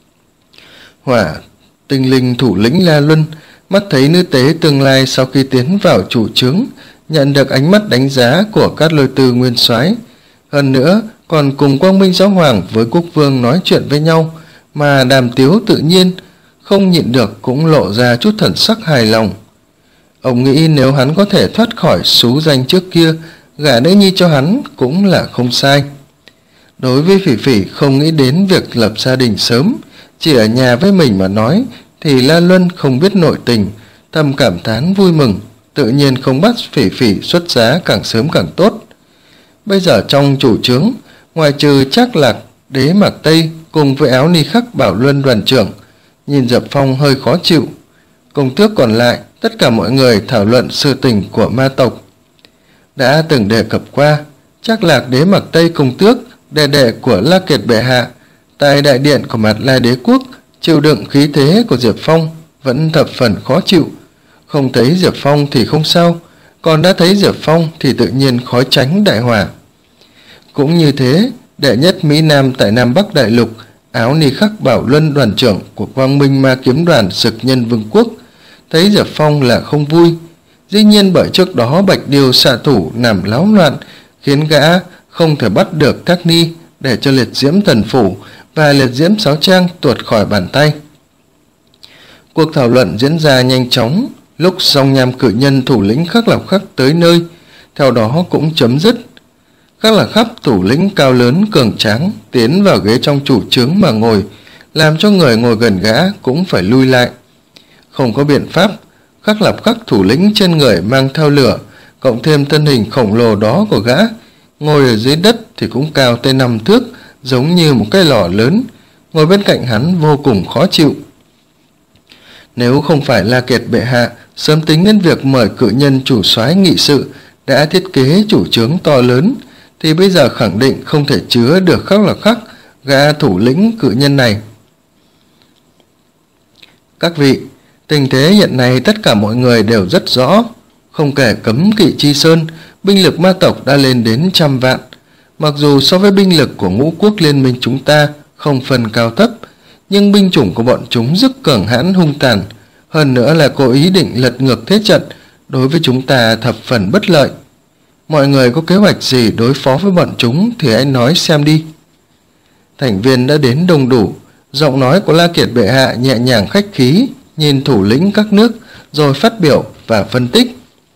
Hỏa tinh linh thủ lĩnh La Luân mắt thấy nữ tế tương lai sau khi tiến vào chủ trướng, nhận được ánh mắt đánh giá của Cát Lôi Tư nguyên soái, hơn nữa còn cùng Quang Minh giáo hoàng với quốc vương nói chuyện với nhau, mà đàm tiếu tự nhiên, không nhịn được cũng lộ ra chút thần sắc hài lòng. Ông nghĩ nếu hắn có thể thoát khỏi xú danh trước kia, gả nữ nhi cho hắn cũng là không sai. Đối với Phỉ Phỉ không nghĩ đến việc lập gia đình sớm, chỉ ở nhà với mình mà nói, thì La Luân không biết nội tình, thầm cảm thán vui mừng, tự nhiên không bắt Phỉ Phỉ xuất giá càng sớm càng tốt. Bây giờ trong chủ trướng, ngoài trừ Trác Lạc, Đế Mạc Tây cùng với Áo Ni Khắc Bảo Luân đoàn trưởng, nhìn Diệp Phong hơi khó chịu. Công tước còn lại, tất cả mọi người thảo luận sự tình của ma tộc. Đã từng đề cập qua, Trác Lạc Đế Mạc Tây công tước, đệ đệ của La Kiệt bệ hạ, tại đại điện của Mạt Lai đế quốc, chịu đựng khí thế của Diệp Phong vẫn thập phần khó chịu. Không thấy Diệp Phong thì không sao, còn đã thấy Diệp Phong thì tự nhiên khó tránh đại hỏa. Cũng như thế, đệ nhất Mỹ Nam tại Nam Bắc Đại Lục, Áo Ni Khắc Bảo Luân đoàn trưởng của Quang Minh Ma Kiếm đoàn Sực Nhân Vương quốc, thấy Diệp Phong là không vui. Dĩ nhiên bởi trước đó Bạch Điều xạ thủ làm láo loạn, khiến gã không thể bắt được Thác Ni để cho Liệt Diễm Thần Phủ và Liệt Diễm Sáo Trang tuột khỏi bàn tay. Cuộc thảo luận diễn ra nhanh chóng, lúc Song Nham cự nhân thủ lĩnh Khắc Lạc Khắc tới nơi, theo đó cũng chấm dứt. Khắc Lạc Khắc thủ lĩnh cao lớn cường tráng tiến vào ghế trong chủ trướng mà ngồi, làm cho người ngồi gần gã cũng phải lui lại. Không có biện pháp, Khắc Lập Khắc thủ lĩnh trên người mang theo lửa, cộng thêm thân hình khổng lồ đó của gã, ngồi ở dưới đất thì cũng cao tới năm thước, giống như một cái lò lớn, ngồi bên cạnh hắn vô cùng khó chịu. Nếu không phải La Kiệt bệ hạ sớm tính đến việc mời cự nhân chủ soái nghị sự, đã thiết kế chủ trướng to lớn, thì bây giờ khẳng định không thể chứa được Khắc Lập Khắc, gã thủ lĩnh cự nhân này. Các vị, tình thế hiện nay tất cả mọi người đều rất rõ. Không kể Cấm Kỵ Chi Sơn, binh lực ma tộc đã lên đến trăm vạn. Mặc dù so với binh lực của ngũ quốc liên minh chúng ta không phân cao thấp, nhưng binh chủng của bọn chúng rất cường hãn hung tàn, hơn nữa là có ý định lật ngược thế trận, đối với chúng ta thập phần bất lợi. Mọi người có kế hoạch gì đối phó với bọn chúng thì hãy nói xem đi. Thành viên đã đến đông đủ, giọng nói của La Kiệt bệ hạ nhẹ nhàng khách khí, nhìn thủ lĩnh các nước rồi phát biểu và phân tích.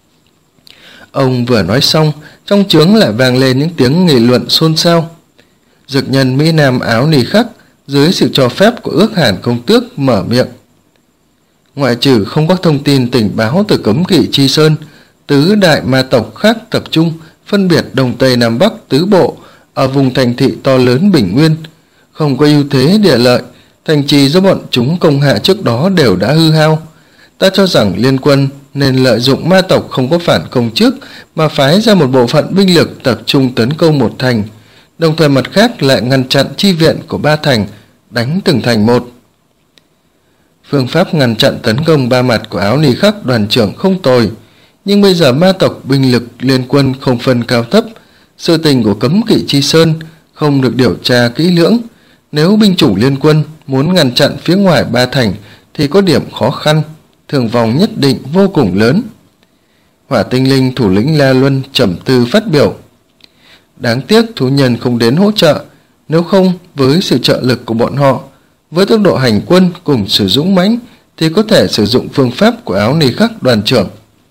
Ông vừa nói xong, trong trướng lại vang lên những tiếng nghị luận xôn xao. Dực nhân Mỹ Nam áo nì khắc dưới sự cho phép của Ước Hàn công tước mở miệng. Ngoại trừ không có thông tin tình báo từ Cấm Kỵ Chi Sơn, tứ đại ma tộc khác tập trung phân biệt Đông Tây Nam Bắc tứ bộ ở vùng thành thị to lớn Bình Nguyên, không có ưu thế địa lợi, thành trì do bọn chúng công hạ trước đó đều đã hư hao. Ta cho rằng liên quân nên lợi dụng ma tộc không có phản công trước mà phái ra một bộ phận binh lực tập trung tấn công một thành, đồng thời mặt khác lại ngăn chặn chi viện của ba thành, đánh từng thành một. Phương pháp ngăn chặn tấn công ba mặt của Áo Nì Khắc đoàn trưởng không tồi, nhưng bây giờ ma tộc binh lực liên quân không phân cao thấp, sự tình của Cấm Kỵ Chi Sơn không được điều tra kỹ lưỡng. Nếu binh chủng liên quân muốn ngăn chặn phía ngoài ba thành thì có điểm khó khăn, thương vong nhất định vô cùng lớn. Hỏa Tinh Linh thủ lĩnh La Luân trầm tư phát biểu. Đáng tiếc thú nhân không đến hỗ trợ, nếu không với sự trợ lực của bọn họ, với tốc độ hành quân cùng sử dụng mãnh thì có thể sử dụng phương pháp của Áo Nì Khắc đoàn trưởng.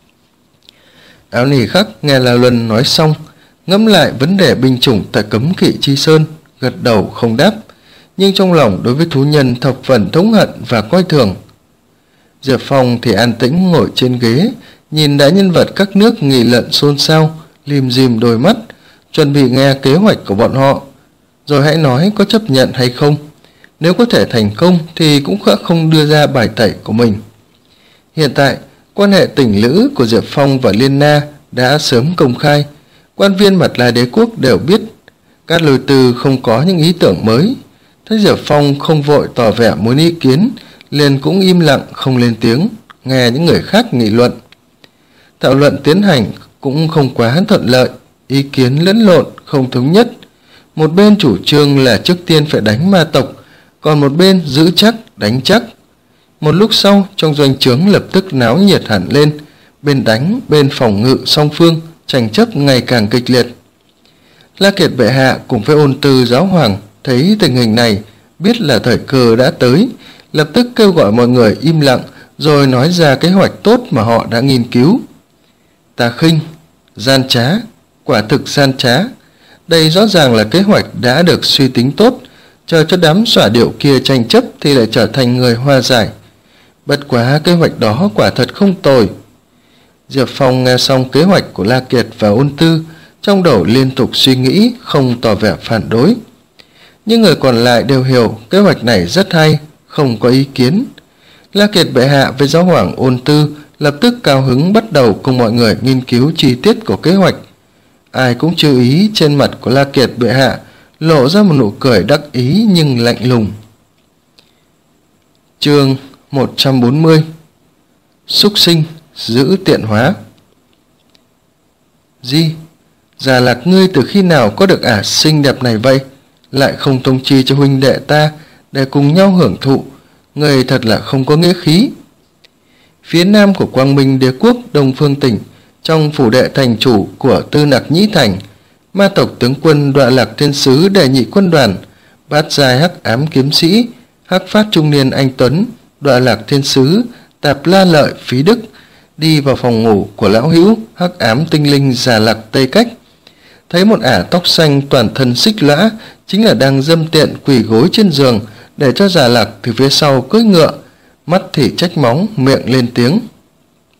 Áo Nì Khắc nghe La Luân nói xong, ngẫm lại vấn đề binh chủng tại Cấm Kỵ Chi Sơn, gật đầu không đáp, nhưng trong lòng đối với thú nhân thập phần thống hận và coi thường. Diệp Phong thì an tĩnh ngồi trên ghế, nhìn đại nhân vật các nước nghị luận xôn xao, lim dim đôi mắt, chuẩn bị nghe kế hoạch của bọn họ, rồi hãy nói có chấp nhận hay không. Nếu có thể thành công thì cũng không đưa ra bài tẩy của mình. Hiện tại, quan hệ tình lữ của Diệp Phong và Liên Na đã sớm công khai, quan viên Mạt La Đế quốc đều biết. Cát Lôi Tư không có những ý tưởng mới, thấy Diệp Phong không vội tỏ vẻ muốn ý kiến, liền cũng im lặng không lên tiếng, nghe những người khác nghị luận. Thảo luận tiến hành cũng không quá thuận lợi, ý kiến lẫn lộn không thống nhất. Một bên chủ trương là trước tiên phải đánh ma tộc, còn một bên giữ chắc đánh chắc. Một lúc sau, trong doanh trướng lập tức náo nhiệt hẳn lên, bên đánh bên phòng ngự song phương tranh chấp ngày càng kịch liệt. La Kiệt bệ hạ cùng với Ôn Tư giáo hoàng thấy tình hình này, biết là thời cơ đã tới, lập tức kêu gọi mọi người im lặng, rồi nói ra kế hoạch tốt mà họ đã nghiên cứu. Tà khinh, gian trá, quả thực gian trá. Đây rõ ràng là kế hoạch đã được suy tính tốt, chờ cho đám xỏa điệu kia tranh chấp thì lại trở thành người hòa giải. Bất quá kế hoạch đó quả thật không tồi. Diệp Phong nghe xong kế hoạch của La Kiệt và Ôn Tư, trong đầu liên tục suy nghĩ, không tỏ vẻ phản đối. Nhưng người còn lại đều hiểu kế hoạch này rất hay, không có ý kiến. La Kiệt bệ hạ với giáo hoàng Ôn Tư lập tức cao hứng bắt đầu cùng mọi người nghiên cứu chi tiết của kế hoạch. Ai cũng chú ý trên mặt của La Kiệt bệ hạ lộ ra một nụ cười đắc ý nhưng lạnh lùng. Chương một trăm bốn mươi. Súc sinh giữ tiện hóa. Di, Già Lạc ngươi từ khi nào có được ả xinh đẹp này vậy, lại không thông chi cho huynh đệ ta để cùng nhau hưởng thụ, người thật là không có nghĩa khí. Phía nam của Quang Minh Đế quốc Đông Phương tỉnh, trong phủ đệ thành chủ của Tư Nặc Nhĩ Thành, ma tộc tướng quân Đoạ Lạc Thiên Sứ đề nhị quân đoàn, bát giai hắc ám kiếm sĩ, hắc phát trung niên anh tuấn, Đoạ Lạc Thiên Sứ, Tạp La Lợi Phí Đức đi vào phòng ngủ của lão hữu hắc ám tinh linh Già Lạc Tây Cách, thấy một ả tóc xanh toàn thân xích lõa chính là đang dâm tiện quỳ gối trên giường, để cho Già Lạc từ phía sau cưỡi ngựa, mắt thì trách móng, miệng lên tiếng.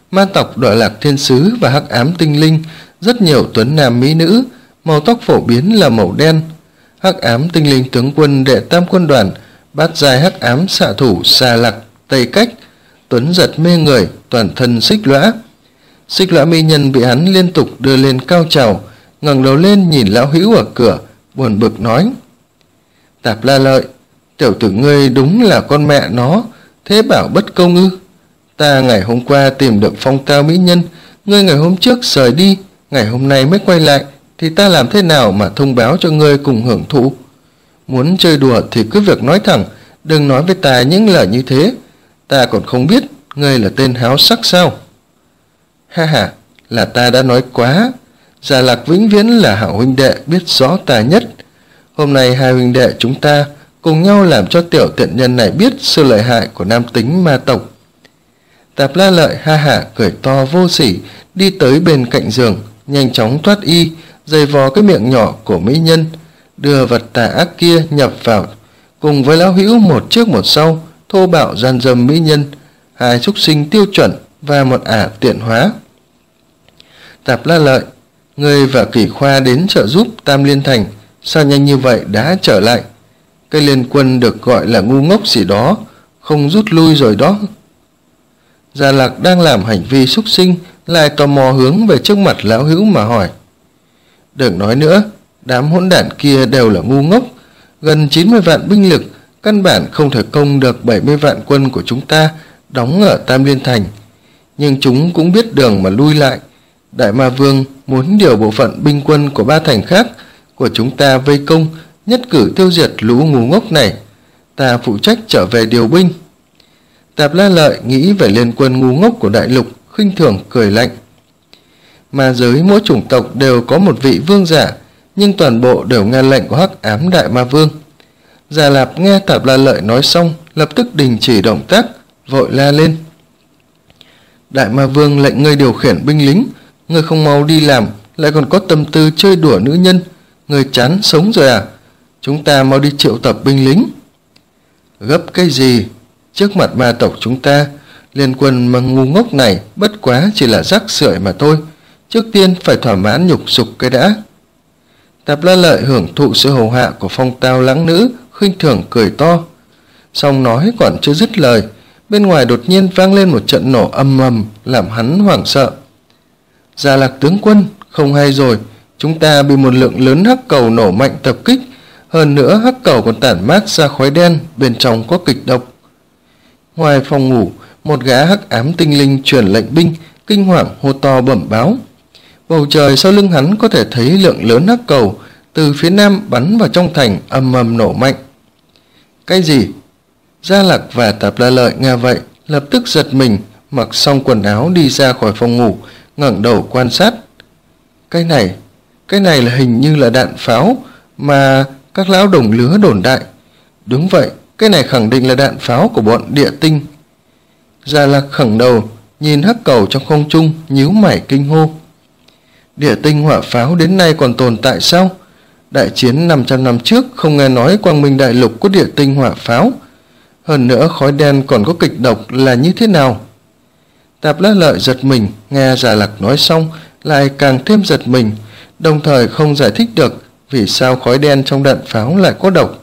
ma tộc Đọa Lạc Thiên Sứ và Hắc Ám Tinh Linh, rất nhiều tuấn nam mỹ nữ, màu tóc phổ biến là màu đen. Hắc Ám Tinh Linh tướng quân đệ tam quân đoàn, bát giai hắc ám xạ thủ Xà Lặc, Tây Cách, tuấn giật mê người, toàn thân xích lõa. Xích lõa mỹ nhân bị hắn liên tục đưa lên cao trào, ngẩng đầu lên nhìn lão hữu ở cửa, buồn bực nói: Tạp La Lợi, tiểu tử ngươi đúng là con mẹ nó, thế bảo bất công ư? Ta ngày hôm qua tìm được phong tao mỹ nhân, ngươi ngày hôm trước rời đi, ngày hôm nay mới quay lại, thì ta làm thế nào mà thông báo cho ngươi cùng hưởng thụ? Muốn chơi đùa thì cứ việc nói thẳng, đừng nói với ta những lời như thế, ta còn không biết ngươi là tên háo sắc sao? Ha ha, là ta đã nói quá, Già Lạc vĩnh viễn là hảo huynh đệ biết rõ ta nhất. Hôm nay hai huynh đệ chúng ta cùng nhau làm cho tiểu tiện nhân này biết sự lợi hại của nam tính ma tộc. Tạp La Lợi ha hả cười to vô sỉ, đi tới bên cạnh giường, nhanh chóng thoát y, giày vò cái miệng nhỏ của mỹ nhân, đưa vật tà ác kia nhập vào, cùng với lão hữu một trước một sau, thô bạo gian dâm mỹ nhân, hai súc sinh tiêu chuẩn và một ả tiện hóa. Tạp La Lợi, ngươi và Kỷ Khoa đến trợ giúp Tam Liên Thành, sao nhanh như vậy đã trở lại? Cái liên quân được gọi là ngu ngốc gì đó, không rút lui rồi đó. Già Lạc đang làm hành vi súc sinh, lại tò mò hướng về trước mặt lão hữu mà hỏi: Đừng nói nữa, đám hỗn đản kia đều là ngu ngốc, gần chín mươi vạn binh lực, căn bản không thể công được bảy mươi vạn quân của chúng ta đóng ở Tam Liên Thành, nhưng chúng cũng biết đường mà lui lại. Đại Ma Vương muốn điều bộ phận binh quân của ba thành khác của chúng ta vây công, nhất cử tiêu diệt lũ ngu ngốc này, ta phụ trách trở về điều binh. Tạp La Lợi nghĩ về liên quân ngu ngốc của đại lục, khinh thường cười lạnh. Ma giới mỗi chủng tộc đều có một vị vương giả, nhưng toàn bộ đều nghe lệnh của Hắc Ám Đại Ma Vương. Già Lạp nghe Tạp La Lợi nói xong, lập tức đình chỉ động tác, vội la lên: Đại Ma Vương lệnh ngươi điều khiển binh lính, ngươi không mau đi làm, lại còn có tâm tư chơi đùa nữ nhân, ngươi chán sống rồi à? Chúng ta mau đi triệu tập binh lính. Gấp cái gì? Trước mặt ma tộc chúng ta, liên quân mà ngu ngốc này bất quá chỉ là rác rưởi mà thôi, trước tiên phải thỏa mãn nhục dục cái đã. Tạp La Lợi hưởng thụ sự hầu hạ của phong tao lãng nữ, khinh thường cười to. Xong nói còn chưa dứt lời, bên ngoài đột nhiên vang lên một trận nổ ầm ầm, làm hắn hoảng sợ. Già Lạc tướng quân, không hay rồi, chúng ta bị một lượng lớn hắc cầu nổ mạnh tập kích, hơn nữa hắc cầu còn tản mát ra khói đen, bên trong có kịch độc. Ngoài phòng ngủ, một gã hắc ám tinh linh truyền lệnh binh, kinh hoàng hô to bẩm báo. Bầu trời sau lưng hắn có thể thấy lượng lớn hắc cầu từ phía nam bắn vào trong thành, ầm ầm nổ mạnh. Cái gì? Gia Lạc và Tạp La Lợi nghe vậy, lập tức giật mình, mặc xong quần áo đi ra khỏi phòng ngủ, ngẩng đầu quan sát. Cái này, cái này là hình như là đạn pháo mà các lão đồng lứa đồn đại. Đúng vậy, cái này khẳng định là đạn pháo của bọn địa tinh. Gia Lạc khẩn đầu, nhìn hắc cầu trong không trung, nhíu mày kinh hô. Địa tinh hỏa pháo đến nay còn tồn tại sao? Đại chiến năm trăm năm trước không nghe nói Quang Minh Đại Lục có địa tinh hỏa pháo. Hơn nữa khói đen còn có kịch độc là như thế nào? Tạp La Lợi giật mình, nghe Già Lạc nói xong lại càng thêm giật mình, đồng thời không giải thích được vì sao khói đen trong đạn pháo lại có độc.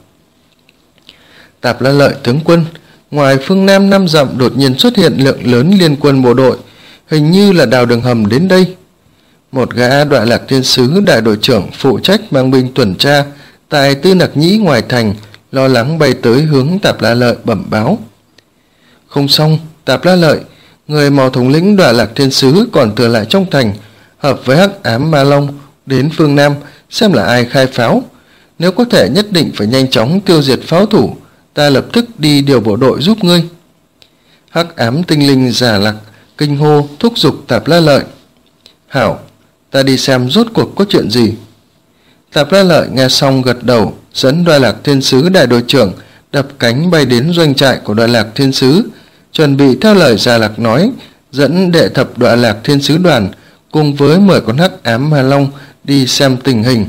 Tạp La Lợi tướng quân, ngoài phương Nam năm dặm đột nhiên xuất hiện lượng lớn liên quân bộ đội, hình như là đào đường hầm đến đây. Một gã Đọa Lạc Thiên Sứ đại đội trưởng phụ trách mang binh tuần tra tại Tư Nặc Nhĩ ngoài thành, lo lắng bay tới hướng Tạp La Lợi bẩm báo. Không xong, Tạp La Lợi, người màu thống lĩnh Đọa Lạc Thiên Sứ còn thừa lại trong thành, hợp với Hắc Ám Ma Long đến phương Nam xem là ai khai pháo. Nếu có thể nhất định phải nhanh chóng tiêu diệt pháo thủ, ta lập tức đi điều bộ đội giúp ngươi. Hắc Ám tinh linh Già Lạc kinh hô thúc giục Tạp La Lợi. Hảo, ta đi xem rốt cuộc có chuyện gì. Tạp La Lợi nghe xong gật đầu, dẫn Đọa Lạc Thiên Sứ đại đội trưởng đập cánh bay đến doanh trại của Đọa Lạc Thiên Sứ, chuẩn bị theo lời Già Lạc nói, dẫn đệ thập Đọa Lạc Thiên Sứ đoàn cùng với mười con Hắc Ám Ma Long đi xem tình hình.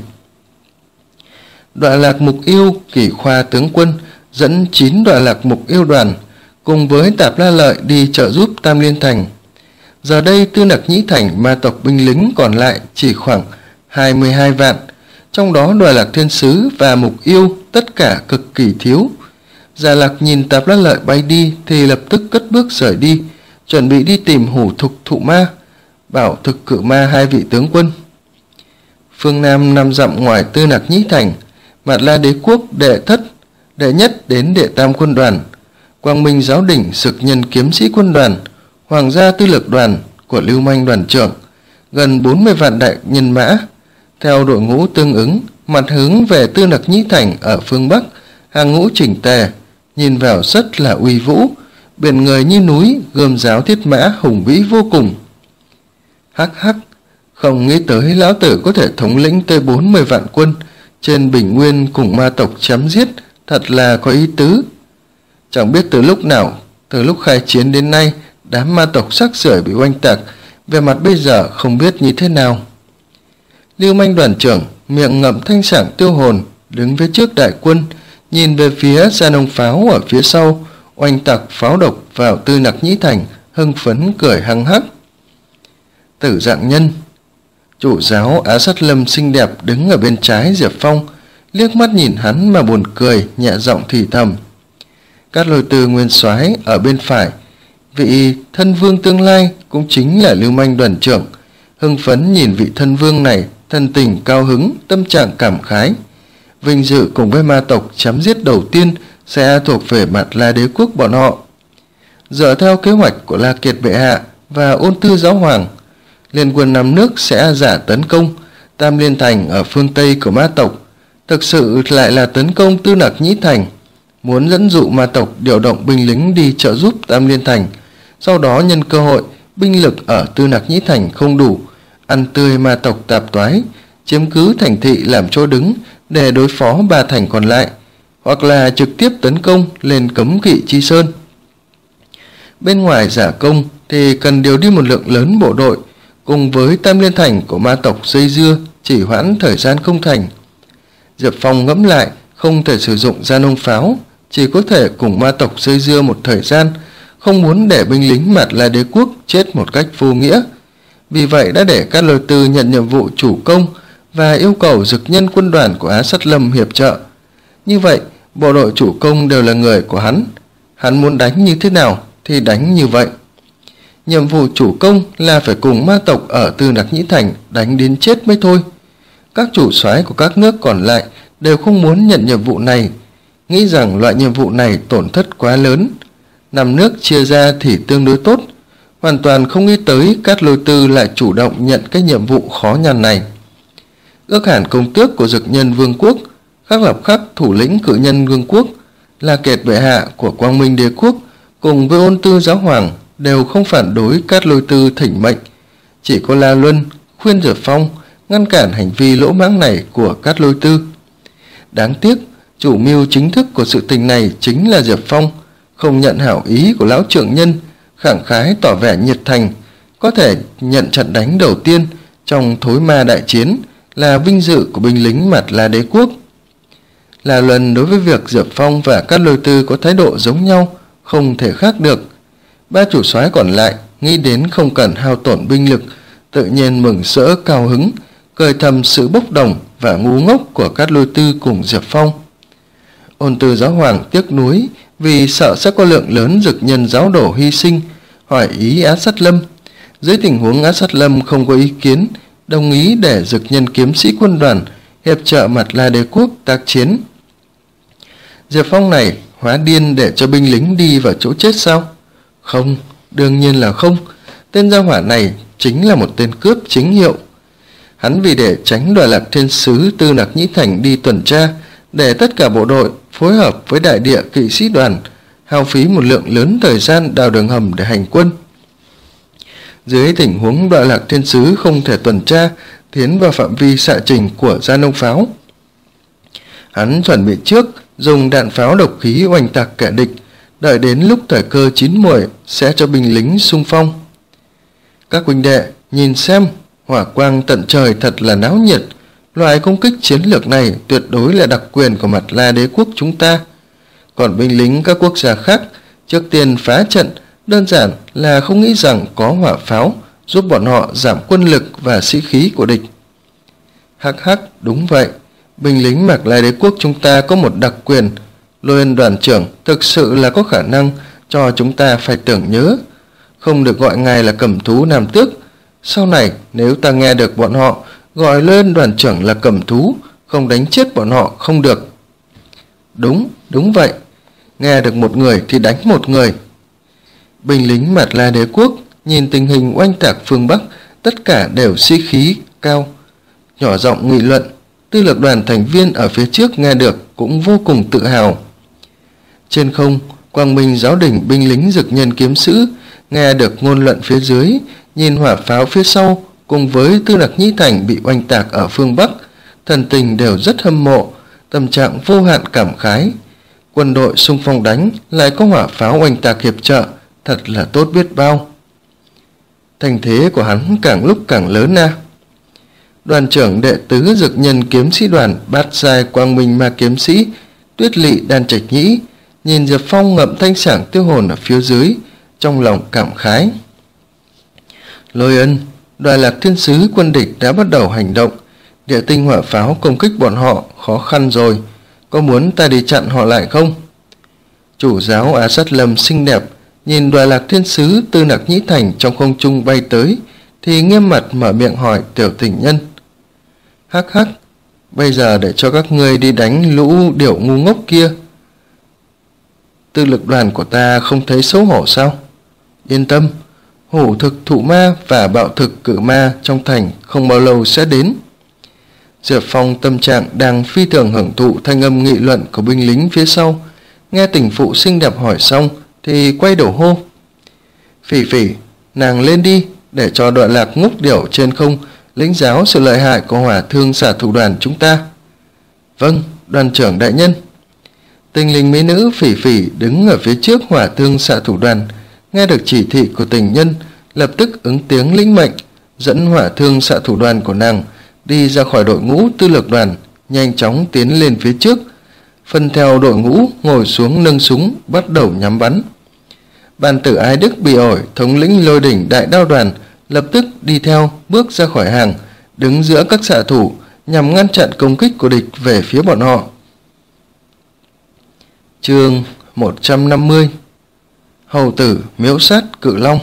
Đọa Lạc Mục Yêu Kỷ Khoa tướng quân dẫn chín Đọa Lạc Mục Yêu đoàn cùng với Tạp La Lợi đi trợ giúp Tam Liên Thành. Giờ đây Tư Nặc Nhĩ Thành ma tộc binh lính còn lại chỉ khoảng hai mươi hai vạn, trong đó Đoạ Lạc Thiên Sứ và Mục Yêu tất cả cực kỳ thiếu. Già Lạc nhìn Tạp La Lợi bay đi thì lập tức cất bước rời đi, chuẩn bị đi tìm Hủ Thục Thụ Ma, bảo Thực Cự Ma hai vị tướng quân. Phương Nam năm dặm ngoài Tư Nặc Nhĩ Thành, Mạt La Đế Quốc đệ thất, đệ nhất đến đệ tam quân đoàn, Quang Minh Giáo Đỉnh Sực Nhân Kiếm Sĩ quân đoàn, Hoàng gia Tư Lược đoàn của Lưu Manh đoàn trưởng, gần bốn mươi vạn đại nhân mã, theo đội ngũ tương ứng, mặt hướng về Tư Nặc Nhĩ Thành ở phương Bắc, hàng ngũ chỉnh tề, nhìn vào rất là uy vũ, biển người như núi, gươm giáo thiết mã hùng vĩ vô cùng. Hắc hắc, không nghĩ tới lão tử có thể thống lĩnh tới bốn mươi vạn quân trên bình nguyên cùng ma tộc chém giết, thật là có ý tứ. Chẳng biết từ lúc nào, từ lúc khai chiến đến nay, đám ma tộc sắc sưởi bị oanh tạc, về mặt bây giờ không biết như thế nào. Lưu Manh đoàn trưởng miệng ngậm thanh sảng tiêu hồn, đứng phía trước đại quân, nhìn về phía Gia Nông Pháo ở phía sau, oanh tạc pháo độc vào Tư Nặc Nhĩ Thành, hưng phấn cười hăng hắc. Tử Dạng Nhân, chủ giáo Á Sát Lâm xinh đẹp đứng ở bên trái Diệp Phong, liếc mắt nhìn hắn mà buồn cười, nhẹ giọng thì thầm. Cát Lôi Tư nguyên soái ở bên phải, vị thân vương tương lai cũng chính là Lưu Manh đoàn trưởng, hưng phấn nhìn vị thân vương này, thân tình cao hứng, tâm trạng cảm khái. Vinh dự cùng với ma tộc chém giết đầu tiên sẽ thuộc về Mạt La Đế Quốc bọn họ. Dựa theo kế hoạch của La Kiệt bệ hạ và Ôn Tư giáo hoàng, liên quân năm nước sẽ giả tấn công Tam Liên Thành ở phương Tây của ma tộc, thực sự lại là tấn công Tư Nặc Nhĩ Thành, muốn dẫn dụ ma tộc điều động binh lính đi trợ giúp Tam Liên Thành, sau đó nhân cơ hội binh lực ở Tư Nặc Nhĩ Thành không đủ, ăn tươi ma tộc tạp toái, chiếm cứ thành thị làm chỗ đứng để đối phó ba thành còn lại, hoặc là trực tiếp tấn công lên Cấm Kỵ Chi Sơn. Bên ngoài giả công thì cần điều đi một lượng lớn bộ đội cùng với Tam Liên Thành của ma tộc dây dưa, chỉ hoãn thời gian không thành. Diệp Phong ngẫm lại, không thể sử dụng Gia Nông Pháo, chỉ có thể cùng ma tộc dây dưa một thời gian, không muốn để binh lính Mạt La Đế Quốc chết một cách vô nghĩa. Vì vậy đã để Cát Lôi Tư nhận nhiệm vụ chủ công và yêu cầu Dực Nhân quân đoàn của Á Sát Lâm hiệp trợ. Như vậy, bộ đội chủ công đều là người của hắn. Hắn muốn đánh như thế nào thì đánh như vậy. Nhiệm vụ chủ công là phải cùng ma tộc ở Tư Nặc Nhĩ Thành đánh đến chết mới thôi. Các chủ soái của các nước còn lại đều không muốn nhận nhiệm vụ này, nghĩ rằng loại nhiệm vụ này tổn thất quá lớn. Năm nước chia ra thì tương đối tốt, hoàn toàn không nghĩ tới Cát Lôi Tư lại chủ động nhận cái nhiệm vụ khó nhằn này. Ước Hàn công tước của Dực Nhân Vương quốc, Khắc Lập Khắc thủ lĩnh Cự Nhân Vương quốc, La Kiệt bệ hạ của Quang Minh Đế quốc cùng với Ôn Tư giáo hoàng đều không phản đối Cát Lôi Tư thỉnh mệnh. Chỉ có La Luân khuyên Diệp Phong ngăn cản hành vi lỗ mãng này của Cát Lôi Tư. Đáng tiếc, chủ mưu chính thức của sự tình này chính là Diệp Phong, không nhận hảo ý của lão trưởng nhân, khẳng khái tỏ vẻ nhiệt thành, có thể nhận trận đánh đầu tiên trong Thối Ma đại chiến là vinh dự của binh lính Mạt La Đế Quốc. La Luân đối với việc Diệp Phong và Cát Lôi Tư có thái độ giống nhau, không thể khác được. Ba chủ soái còn lại nghĩ đến không cần hao tổn binh lực, tự nhiên mừng rỡ cao hứng, cười thầm sự bốc đồng và ngu ngốc của Cát Lôi Tư cùng Diệp Phong. Ôn Tư giáo hoàng tiếc nuối vì sợ sẽ có lượng lớn Dực Nhân giáo đồ hy sinh, hỏi ý Á Sát Lâm. Dưới tình huống Á Sát Lâm không có ý kiến, đồng ý để Dực Nhân kiếm sĩ quân đoàn hiệp trợ Mạt La Đế Quốc tác chiến. Diệp Phong này hóa điên để cho binh lính đi vào chỗ chết sao? Không, đương nhiên là không. Tên gia hỏa này chính là một tên cướp chính hiệu. Hắn vì để tránh Đoạ Lạc Thiên Sứ Tư Nặc Nhĩ Thành đi tuần tra, để tất cả bộ đội phối hợp với đại địa kỵ sĩ đoàn, hao phí một lượng lớn thời gian đào đường hầm để hành quân. Dưới tình huống Đoạ Lạc Thiên Sứ không thể tuần tra tiến vào phạm vi xạ trình của Gia Nông Pháo, hắn chuẩn bị trước dùng đạn pháo độc khí oanh tạc kẻ địch, đợi đến lúc thời cơ chín muồi sẽ cho binh lính xung phong. Các huynh đệ nhìn xem, hỏa quang tận trời thật là náo nhiệt. Loại công kích chiến lược này tuyệt đối là đặc quyền của Mạt La Đế Quốc chúng ta. Còn binh lính các quốc gia khác trước tiên phá trận đơn giản là không nghĩ rằng có hỏa pháo giúp bọn họ giảm quân lực và sĩ khí của địch. Hắc hắc, đúng vậy, binh lính Mạc Lai đế quốc chúng ta có một đặc quyền, Lôi Ân đoàn trưởng thực sự là có khả năng cho chúng ta phải tưởng nhớ, không được gọi ngài là cầm thú nam tước. Sau này nếu ta nghe được bọn họ gọi Lôi Ân đoàn trưởng là cầm thú, không đánh chết bọn họ không được. Đúng, đúng vậy, nghe được một người thì đánh một người. Binh lính Mạt La đế quốc nhìn tình hình oanh tạc phương Bắc, tất cả đều sĩ khí cao, nhỏ giọng nghị luận. Tư lược đoàn thành viên ở phía trước nghe được cũng vô cùng tự hào. Trên không, Quang Minh giáo đình binh lính Dực Nhân kiếm sứ nghe được ngôn luận phía dưới, nhìn hỏa pháo phía sau cùng với Tư Nặc Nhĩ Thành bị oanh tạc ở phương Bắc, thần tình đều rất hâm mộ, tâm trạng vô hạn cảm khái. Quân đội xung phong đánh lại có hỏa pháo oanh tạc hiệp trợ, thật là tốt biết bao. Thành thế của hắn càng lúc càng lớn a. Đoàn trưởng đệ tứ Dực Nhân kiếm sĩ đoàn bát giai Quang Minh ma kiếm sĩ Tuyết Lị Đan Trạch Nhĩ nhìn Diệp Phong ngậm thanh sảng tiêu hồn ở phía dưới, trong lòng cảm khái. Lôi Ân, Đoài Lạc thiên sứ quân địch đã bắt đầu hành động, địa tinh hỏa pháo công kích bọn họ khó khăn rồi, có muốn ta đi chặn họ lại không? Chủ giáo Á Sát Lâm xinh đẹp nhìn Đoài Lạc thiên sứ Tư Nặc Nhĩ Thành trong không trung bay tới, thì nghiêm mặt mở miệng hỏi tiểu tình nhân. Hắc hắc, bây giờ để cho các ngươi đi đánh lũ điểu ngu ngốc kia, tư lực đoàn của ta không thấy xấu hổ sao? Yên tâm, hổ thực thụ ma và bạo thực cử ma trong thành không bao lâu sẽ đến. Diệp Phong tâm trạng đang phi thường hưởng thụ thanh âm nghị luận của binh lính phía sau, nghe tình phụ xinh đẹp hỏi xong thì quay đầu hô. Phỉ Phỉ, nàng lên đi, để cho Đoạn Lạc ngốc điểu trên không lĩnh giáo sự lợi hại của hỏa thương xạ thủ đoàn chúng ta. Vâng, đoàn trưởng đại nhân. Tình linh mỹ nữ Phỉ Phỉ đứng ở phía trước hỏa thương xạ thủ đoàn, nghe được chỉ thị của tình nhân, lập tức ứng tiếng lĩnh mệnh, dẫn hỏa thương xạ thủ đoàn của nàng đi ra khỏi đội ngũ tư lược đoàn, nhanh chóng tiến lên phía trước, phân theo đội ngũ ngồi xuống nâng súng bắt đầu nhắm bắn. Bàn tử Ái Đức Bị Ổi, thống lĩnh Lôi Đỉnh đại đao đoàn, lập tức đi theo bước ra khỏi hàng, đứng giữa các xạ thủ nhằm ngăn chặn công kích của địch về phía bọn họ. Chương một trăm năm mươi. Hầu tử miễu sát cự long.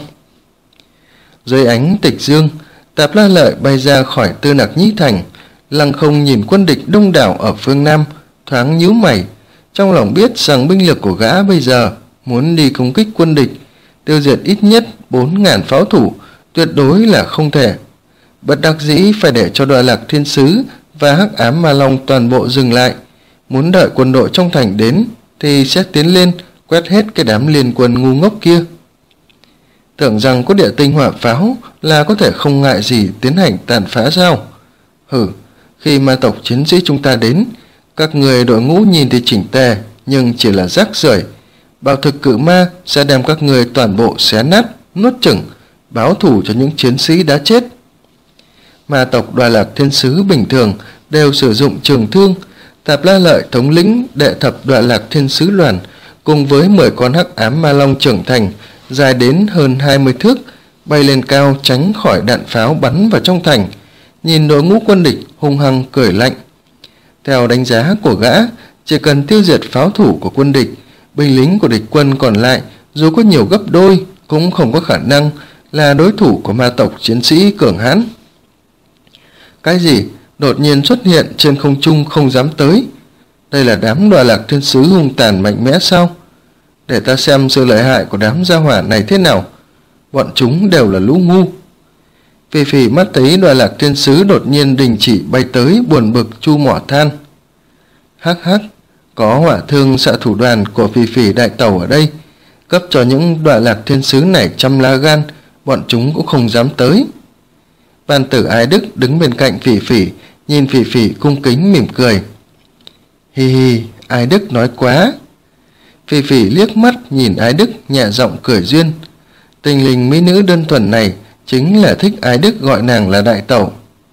Dưới ánh tịch dương, Tạp La Lợi bay ra khỏi Tư Nặc Nhĩ Thành, lăng không nhìn quân địch đông đảo ở phương Nam, thoáng nhíu mày, trong lòng biết rằng binh lực của gã bây giờ muốn đi công kích quân địch, tiêu diệt ít nhất bốn ngàn pháo thủ, tuyệt đối là không thể. Bất đắc dĩ phải để cho Đoài Lạc thiên sứ và Hắc Ám Ma Long toàn bộ dừng lại, muốn đợi quân đội trong thành đến thì sẽ tiến lên quét hết cái đám liên quân ngu ngốc kia. Tưởng rằng có địa tinh hỏa pháo là có thể không ngại gì tiến hành tàn phá sao? Hử, khi ma tộc chiến sĩ chúng ta đến, các người đội ngũ nhìn thì chỉnh tề nhưng chỉ là rác rưởi. Bạo thực cự ma sẽ đem các người toàn bộ xé nát, nuốt chửng, báo thù cho những chiến sĩ đã chết. Ma tộc Đoài Lạc thiên sứ bình thường đều sử dụng trường thương. Tạp La Lợi thống lĩnh đệ thập Đoài Lạc thiên sứ đoàn cùng với mười con Hắc Ám Ma Long trưởng thành dài đến hơn hai mươi thước, bay lên cao tránh khỏi đạn pháo bắn vào trong thành, nhìn đội ngũ quân địch hung hăng cười lạnh. Theo đánh giá của gã, chỉ cần tiêu diệt pháo thủ của quân địch, binh lính của địch quân còn lại dù có nhiều gấp đôi cũng không có khả năng là đối thủ của ma tộc chiến sĩ cường hãn. Cái gì đột nhiên xuất hiện trên không trung không dám tới? Đây là đám Đoài Lạc thiên sứ hung tàn mạnh mẽ sao? Để ta xem sự lợi hại của đám gia hỏa này thế nào. Bọn chúng đều là lũ ngu. Phỉ Phỉ mắt thấy Đoài Lạc thiên sứ đột nhiên đình chỉ bay tới, buồn bực chu mỏ than. Hắc hắc, có hỏa thương xạ thủ đoàn của Phỉ Phỉ đại tẩu ở đây, cấp cho những Đoài Lạc thiên sứ này trăm lá gan, bọn chúng cũng không dám tới. Bàn tử Ái Đức đứng bên cạnh Phỉ Phỉ, nhìn Phỉ Phỉ cung kính mỉm cười. Hi hi, Ái Đức nói quá. Phỉ Phỉ liếc mắt nhìn Ái Đức, nhẹ giọng cười duyên. Tình linh mỹ nữ đơn thuần này chính là thích Ái Đức gọi nàng là đại tẩu.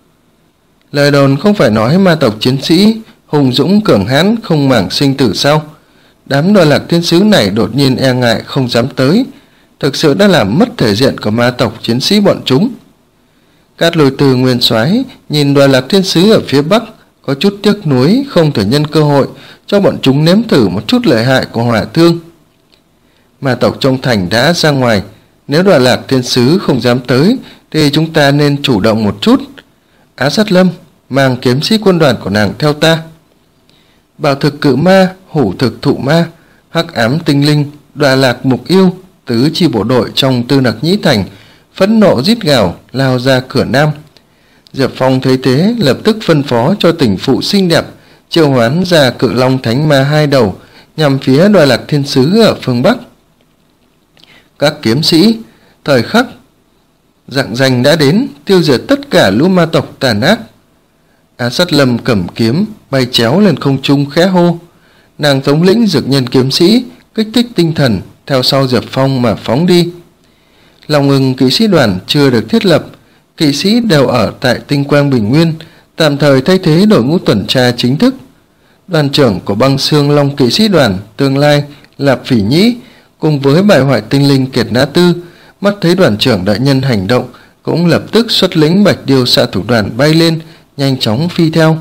Lời đồn không phải nói ma tộc chiến sĩ hùng dũng cường hãn không màng sinh tử sao? Đám Đoài Lạc thiên sứ này đột nhiên e ngại không dám tới, thực sự đã làm mất thể diện của ma tộc chiến sĩ bọn chúng. Cát Lôi Từ nguyên soái nhìn Đoàn Lạc Thiên Sứ ở phía bắc, có chút tiếc nuối không thể nhân cơ hội cho bọn chúng nếm thử một chút lợi hại của hỏa thương. Ma tộc trong thành đã ra ngoài, nếu Đoàn Lạc Thiên Sứ không dám tới thì chúng ta nên chủ động một chút. Á Sát Lâm, mang kiếm sĩ quân đoàn của nàng theo ta. Bảo thực cự ma, hủ thực thụ ma, hắc ám tinh linh, Đoàn Lạc Mục Yêu, tứ chi bộ đội trong Tư Nặc Nhĩ Thành phẫn nộ rít gào lao ra cửa nam. Diệp Phong thấy thế lập tức phân phó cho tỉnh phụ xinh đẹp triệu hoán ra cự long thánh ma hai đầu nhằm phía Đoàn Lạc Thiên Sứ ở phương bắc. Các kiếm sĩ, thời khắc rạng rành đã đến, tiêu diệt tất cả lũ ma tộc tàn ác. Á Sát Lâm cầm kiếm bay chéo lên không trung khẽ hô. Nàng thống lĩnh dược nhân kiếm sĩ kích thích tinh thần theo sau Diệp Phong mà phóng đi. Lòng ngừng kỵ sĩ đoàn chưa được thiết lập, kỵ sĩ đều ở tại Tinh Quang Bình Nguyên, tạm thời thay thế đội ngũ tuần tra chính thức. Đoàn trưởng của Băng Xương Long kỵ sĩ đoàn tương lai Lạp Phỉ Nhĩ cùng với bại hoại tinh linh Kiệt Nã Tư mắt thấy đoàn trưởng đại nhân hành động cũng lập tức xuất lĩnh Bạch Điêu xạ thủ đoàn bay lên, nhanh chóng phi theo.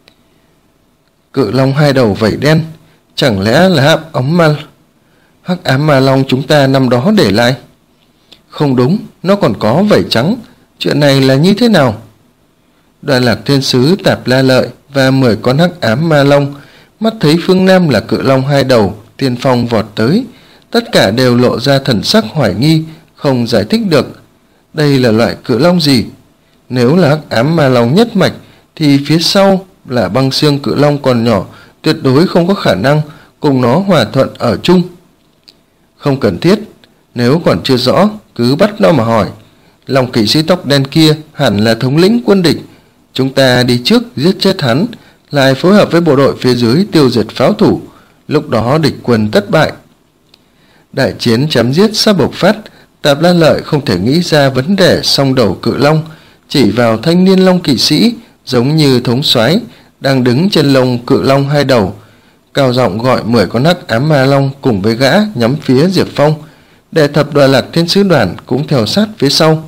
Cự long hai đầu vảy đen, chẳng lẽ là hắc ấm ma hắc ám ma long chúng ta năm đó để lại? Không đúng, nó còn có vảy trắng, chuyện này là như thế nào? Đoàn Lạc Thiên Sứ, Tạp La Lợi và mười con hắc ám ma long mắt thấy phương nam là cự long hai đầu tiên phong vọt tới, tất cả đều lộ ra thần sắc hoài nghi, không giải thích được. Đây là loại cự long gì? Nếu là hắc ám ma long nhất mạch thì phía sau là băng xương cự long còn nhỏ, tuyệt đối không có khả năng cùng nó hòa thuận ở chung. Không cần thiết, nếu còn chưa rõ cứ bắt nó mà hỏi. Lòng kỵ sĩ tóc đen kia hẳn là thống lĩnh quân địch, chúng ta đi trước giết chết hắn, lại phối hợp với bộ đội phía dưới tiêu diệt pháo thủ, lúc đó địch quân thất bại. Đại chiến chém giết sắp bộc phát, Tạp La Lợi không thể nghĩ ra vấn đề song đầu cự long, chỉ vào thanh niên long kỵ sĩ giống như thống soái đang đứng trên lông cự long hai đầu, cao giọng gọi mười con hắc ám ma long cùng với gã nhắm phía Diệp Phong, để thập Đoàn Lạc Thiên Sứ đoàn cũng theo sát phía sau.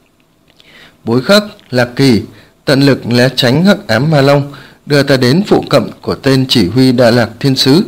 Bối khắc, Lạc Kỳ tận lực né tránh hắc ám ma long, đưa ta đến phụ cận của tên chỉ huy Đà Lạc Thiên Sứ.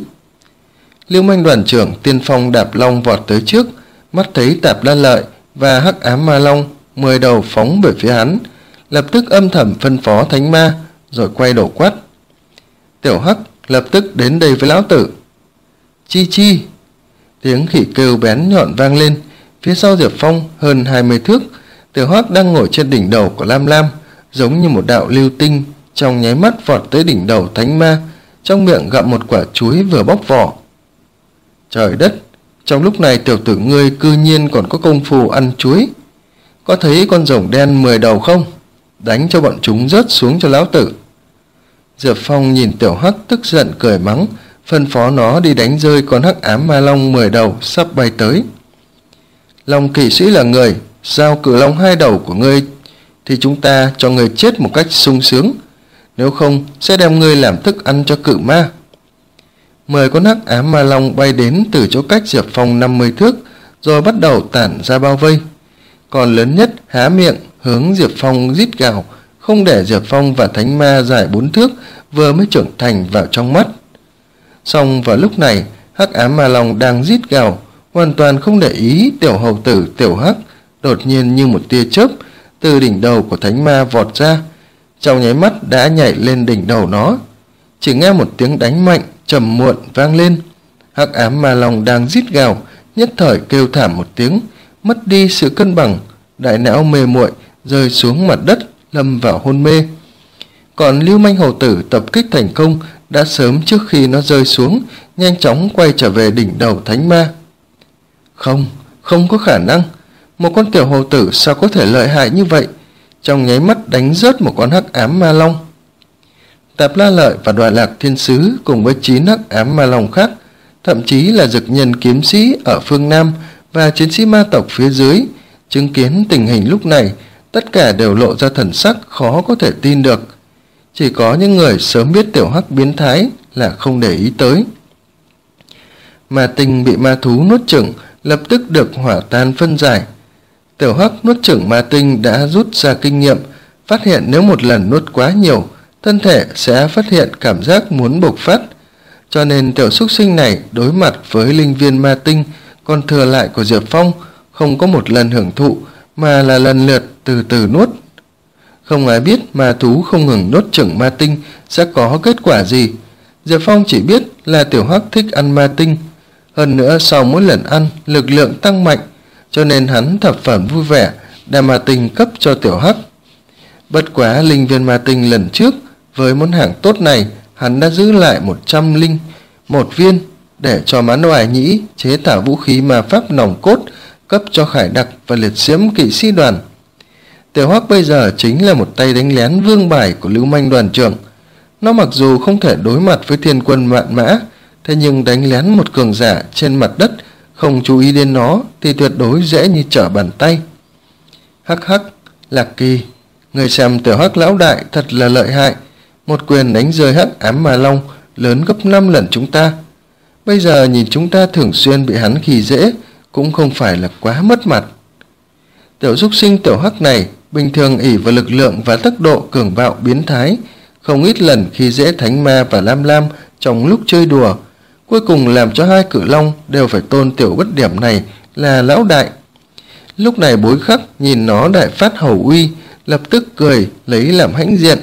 Lưu Manh đoàn trưởng tiên phong đạp long vọt tới trước, mắt thấy Tạp La Lợi và hắc ám ma long mười đầu phóng về phía hắn, lập tức âm thầm phân phó thánh ma, rồi quay đầu quát: Tiểu Hắc, lập tức đến đây với lão tử. Chi chi, tiếng khỉ kêu bén nhọn vang lên. Phía sau Diệp Phong hơn hai mươi thước, Tiểu Hắc đang ngồi trên đỉnh đầu của Lam Lam, giống như một đạo lưu tinh, trong nháy mắt vọt tới đỉnh đầu thánh ma, trong miệng gặm một quả chuối vừa bóc vỏ. Trời đất, trong lúc này tiểu tử ngươi cư nhiên còn có công phu ăn chuối. Có thấy con rồng đen mười đầu không? Đánh cho bọn chúng rớt xuống cho lão tử. Diệp Phong nhìn Tiểu Hắc tức giận cười mắng, phân phó nó đi đánh rơi con hắc ám ma long mười đầu sắp bay tới. Long kỵ sĩ là người, giao cự long hai đầu của ngươi thì chúng ta cho ngươi chết một cách sung sướng, nếu không sẽ đem ngươi làm thức ăn cho cự ma. Mười con hắc ám ma long bay đến từ chỗ cách Diệp Phong năm mươi thước, rồi bắt đầu tản ra bao vây. Còn lớn nhất há miệng hướng Diệp Phong rít gào, không để Diệp Phong và thánh ma dài bốn thước vừa mới trưởng thành vào trong mắt. Song vào lúc này, hắc ám ma long đang rít gào, hoàn toàn không để ý tiểu hầu tử Tiểu Hắc đột nhiên như một tia chớp từ đỉnh đầu của thánh ma vọt ra, trong nháy mắt đã nhảy lên đỉnh đầu nó. Chỉ nghe một tiếng đánh mạnh trầm muộn vang lên, hắc ám ma long đang rít gào nhất thời kêu thảm một tiếng, mất đi sự cân bằng, đại não mê muội rơi xuống mặt đất, lâm vào hôn mê. Còn Lưu Manh hầu tử tập kích thành công đã sớm trước khi nó rơi xuống, nhanh chóng quay trở về đỉnh đầu thánh ma. Không, không có khả năng, một con tiểu hầu tử sao có thể lợi hại như vậy, trong nháy mắt đánh rớt một con hắc ám ma long. Tạp La Lợi và Đoàn Lạc Thiên Sứ cùng với chín hắc ám ma long khác, thậm chí là dực nhân kiếm sĩ ở phương Nam và chiến sĩ ma tộc phía dưới, chứng kiến tình hình lúc này, tất cả đều lộ ra thần sắc khó có thể tin được. Chỉ có những người sớm biết Tiểu Hắc biến thái là không để ý tới. Ma tinh bị ma thú nuốt chửng, lập tức được hỏa tan phân giải. Tiểu Hắc nuốt chửng ma tinh đã rút ra kinh nghiệm, phát hiện nếu một lần nuốt quá nhiều, thân thể sẽ phát hiện cảm giác muốn bộc phát. Cho nên tiểu súc sinh này đối mặt với linh viên ma tinh còn thừa lại của Diệp Phong không có một lần hưởng thụ, mà là lần lượt từ từ nuốt. Không ai biết ma thú không ngừng nuốt chửng ma tinh sẽ có kết quả gì. Diệp Phong chỉ biết là Tiểu Hắc thích ăn ma tinh. Hơn nữa sau mỗi lần ăn, lực lượng tăng mạnh, cho nên hắn thập phần vui vẻ đem ma tinh cấp cho Tiểu Hắc. Bất quá linh viên ma tinh lần trước, với món hàng tốt này, hắn đã giữ lại một trăm linh một viên để cho Mãn Oai Nhĩ chế tạo vũ khí ma pháp nòng cốt cấp cho Khải Đặc và liệt diễm kỵ sĩ đoàn. Tiểu Hắc bây giờ chính là một tay đánh lén vương bài của lưu manh đoàn trưởng. Nó mặc dù không thể đối mặt với thiên quân vạn mã, thế nhưng đánh lén một cường giả trên mặt đất, không chú ý đến nó thì tuyệt đối dễ như trở bàn tay. Hắc hắc, Lạc Kỳ, người xem Tiểu Hắc lão đại thật là lợi hại, một quyền đánh rơi Hắc Ám Ma Long lớn gấp năm lần chúng ta. Bây giờ nhìn chúng ta thường xuyên bị hắn khi dễ, cũng không phải là quá mất mặt. Tiểu súc sinh Tiểu Hắc này bình thường ỷ vào lực lượng và tốc độ cường bạo biến thái, không ít lần khi dễ Thánh Ma và Lam Lam trong lúc chơi đùa, cuối cùng làm cho hai cự long đều phải tôn Tiểu Bất Điểm này là lão đại. Lúc này Bối Khắc nhìn nó đại phát hầu uy, lập tức cười lấy làm hãnh diện.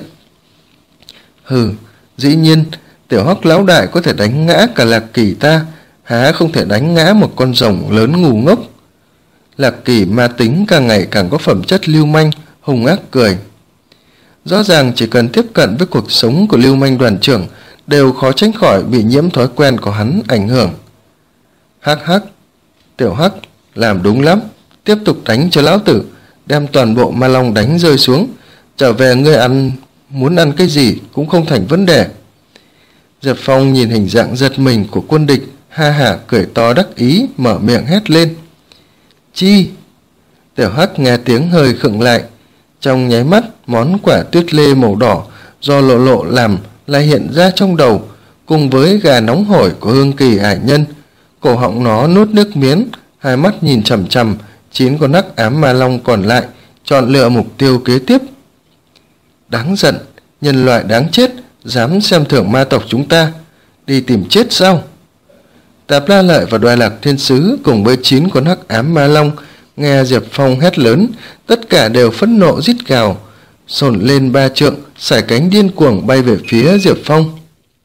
Hừ, dĩ nhiên Tiểu Hắc lão đại có thể đánh ngã cả Lạc Kỳ ta, há không thể đánh ngã một con rồng lớn ngu ngốc. Lạc Kỳ ma tính càng ngày càng có phẩm chất lưu manh, hung ác cười. Rõ ràng chỉ cần tiếp cận với cuộc sống của lưu manh đoàn trưởng đều khó tránh khỏi bị nhiễm thói quen của hắn ảnh hưởng. Hắc hắc, Tiểu Hắc, làm đúng lắm, tiếp tục đánh cho lão tử, đem toàn bộ ma long đánh rơi xuống, trở về ngươi ăn, muốn ăn cái gì cũng không thành vấn đề. Diệp Phong nhìn hình dạng giật mình của quân địch, ha hả cười to đắc ý, mở miệng hét lên. Chi? Tiểu Hắc nghe tiếng hơi khựng lại. Trong nháy mắt, món quả tuyết lê màu đỏ do Lộ Lộ làm lại hiện ra trong đầu, cùng với gà nóng hổi của Hương Kỳ Ải Nhân. Cổ họng nó nuốt nước miếng, hai mắt nhìn chằm chằm chín con Hắc Ám Ma Long còn lại, chọn lựa mục tiêu kế tiếp. Đáng giận, nhân loại đáng chết, dám xem thưởng ma tộc chúng ta, đi tìm chết sao? Tạp La Lợi và Đoài Lạc Thiên Sứ cùng với chín con Hắc Ám Ma Long nghe Diệp Phong hét lớn, tất cả đều phẫn nộ rít gào, sồn lên ba trượng, sải cánh điên cuồng bay về phía Diệp Phong.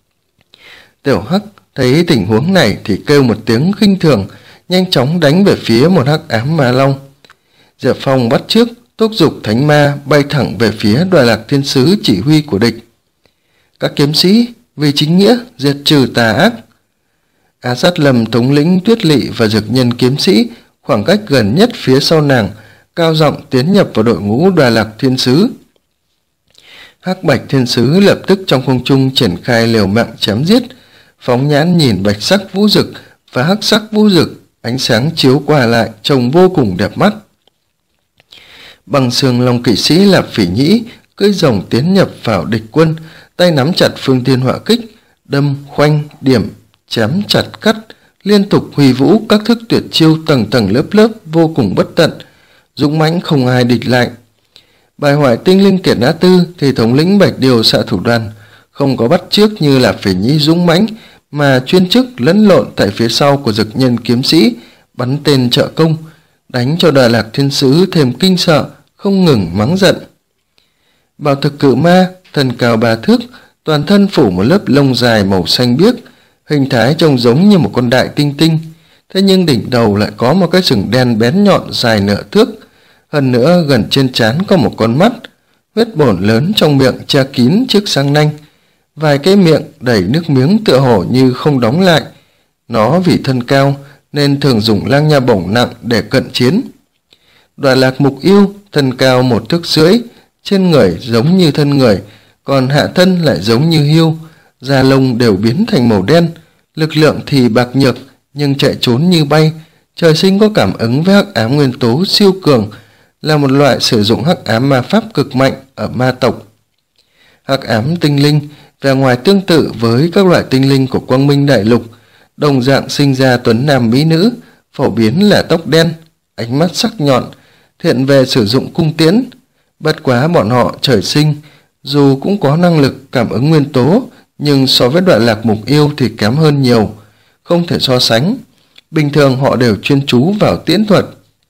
Tiểu Hắc thấy tình huống này thì kêu một tiếng khinh thường, nhanh chóng đánh về phía một Hắc Ám Ma Long. Diệp Phong bắt chước thúc giục Thánh Ma bay thẳng về phía Đoài Lạc Thiên Sứ chỉ huy của địch. Các kiếm sĩ vì chính nghĩa diệt trừ tà ác. A Sát Lâm thống lĩnh Tuyết Lỵ và Dực Nhân kiếm sĩ khoảng cách gần nhất phía sau nàng, cao giọng tiến nhập vào đội ngũ Đoài Lạc Thiên Sứ. Hắc Bạch Thiên Sứ lập tức trong không trung triển khai liều mạng chém giết, phóng nhãn nhìn bạch sắc vũ dực và hắc sắc vũ dực, ánh sáng chiếu qua lại trông vô cùng đẹp mắt. Bằng Xương Long kỵ sĩ Lạp Phỉ Nhĩ cưỡi rồng tiến nhập vào địch quân, tay nắm chặt phương thiên hỏa kích, đâm, khoanh, điểm, chém chặt cắt, liên tục huy vũ các thức tuyệt chiêu tầng tầng lớp lớp vô cùng bất tận, dũng mãnh không ai địch lại. Bài Hoại Tinh Linh Kiệt Nã Tư thì thống lĩnh Bạch Điều xạ thủ đoàn không có bắt chước như là Phỉ Nhĩ dũng mãnh, mà chuyên chức lẫn lộn tại phía sau của Dực Nhân kiếm sĩ, bắn tên trợ công, đánh cho Đoài Lạc Thiên Sứ thêm kinh sợ, không ngừng mắng giận. Bảo Thực Cự Ma thân cao ba thước, toàn thân phủ một lớp lông dài màu xanh biếc, hình thái trông giống như một con đại tinh tinh, thế nhưng đỉnh đầu lại có một cái sừng đen bén nhọn dài nửa thước, hơn nữa gần trên trán có một con mắt, huyết bổn lớn trong miệng che kín chiếc răng nanh, vài cái miệng đầy nước miếng tựa hồ như không đóng lại. Nó vì thân cao nên thường dùng lang nha bổng nặng để cận chiến. Đoài Lạc Mục Yêu thân cao một thước rưỡi, trên người giống như thân người, còn hạ thân lại giống như hươu, da lông đều biến thành màu đen, lực lượng thì bạc nhược nhưng chạy trốn như bay, trời sinh có cảm ứng với hắc ám nguyên tố siêu cường, là một loại sử dụng hắc ám ma pháp cực mạnh ở ma tộc. Hắc ám tinh linh vẻ ngoài tương tự với các loại tinh linh của Quang Minh Đại Lục, đồng dạng sinh ra tuấn nam mỹ nữ, phổ biến là tóc đen, ánh mắt sắc nhọn, thiện về sử dụng cung tiễn. Bất quá bọn họ trời sinh dù cũng có năng lực cảm ứng nguyên tố, nhưng so với Đoạn Lạc Mục Yêu thì kém hơn nhiều, không thể so sánh. Bình thường họ đều chuyên chú vào tiễn thuật.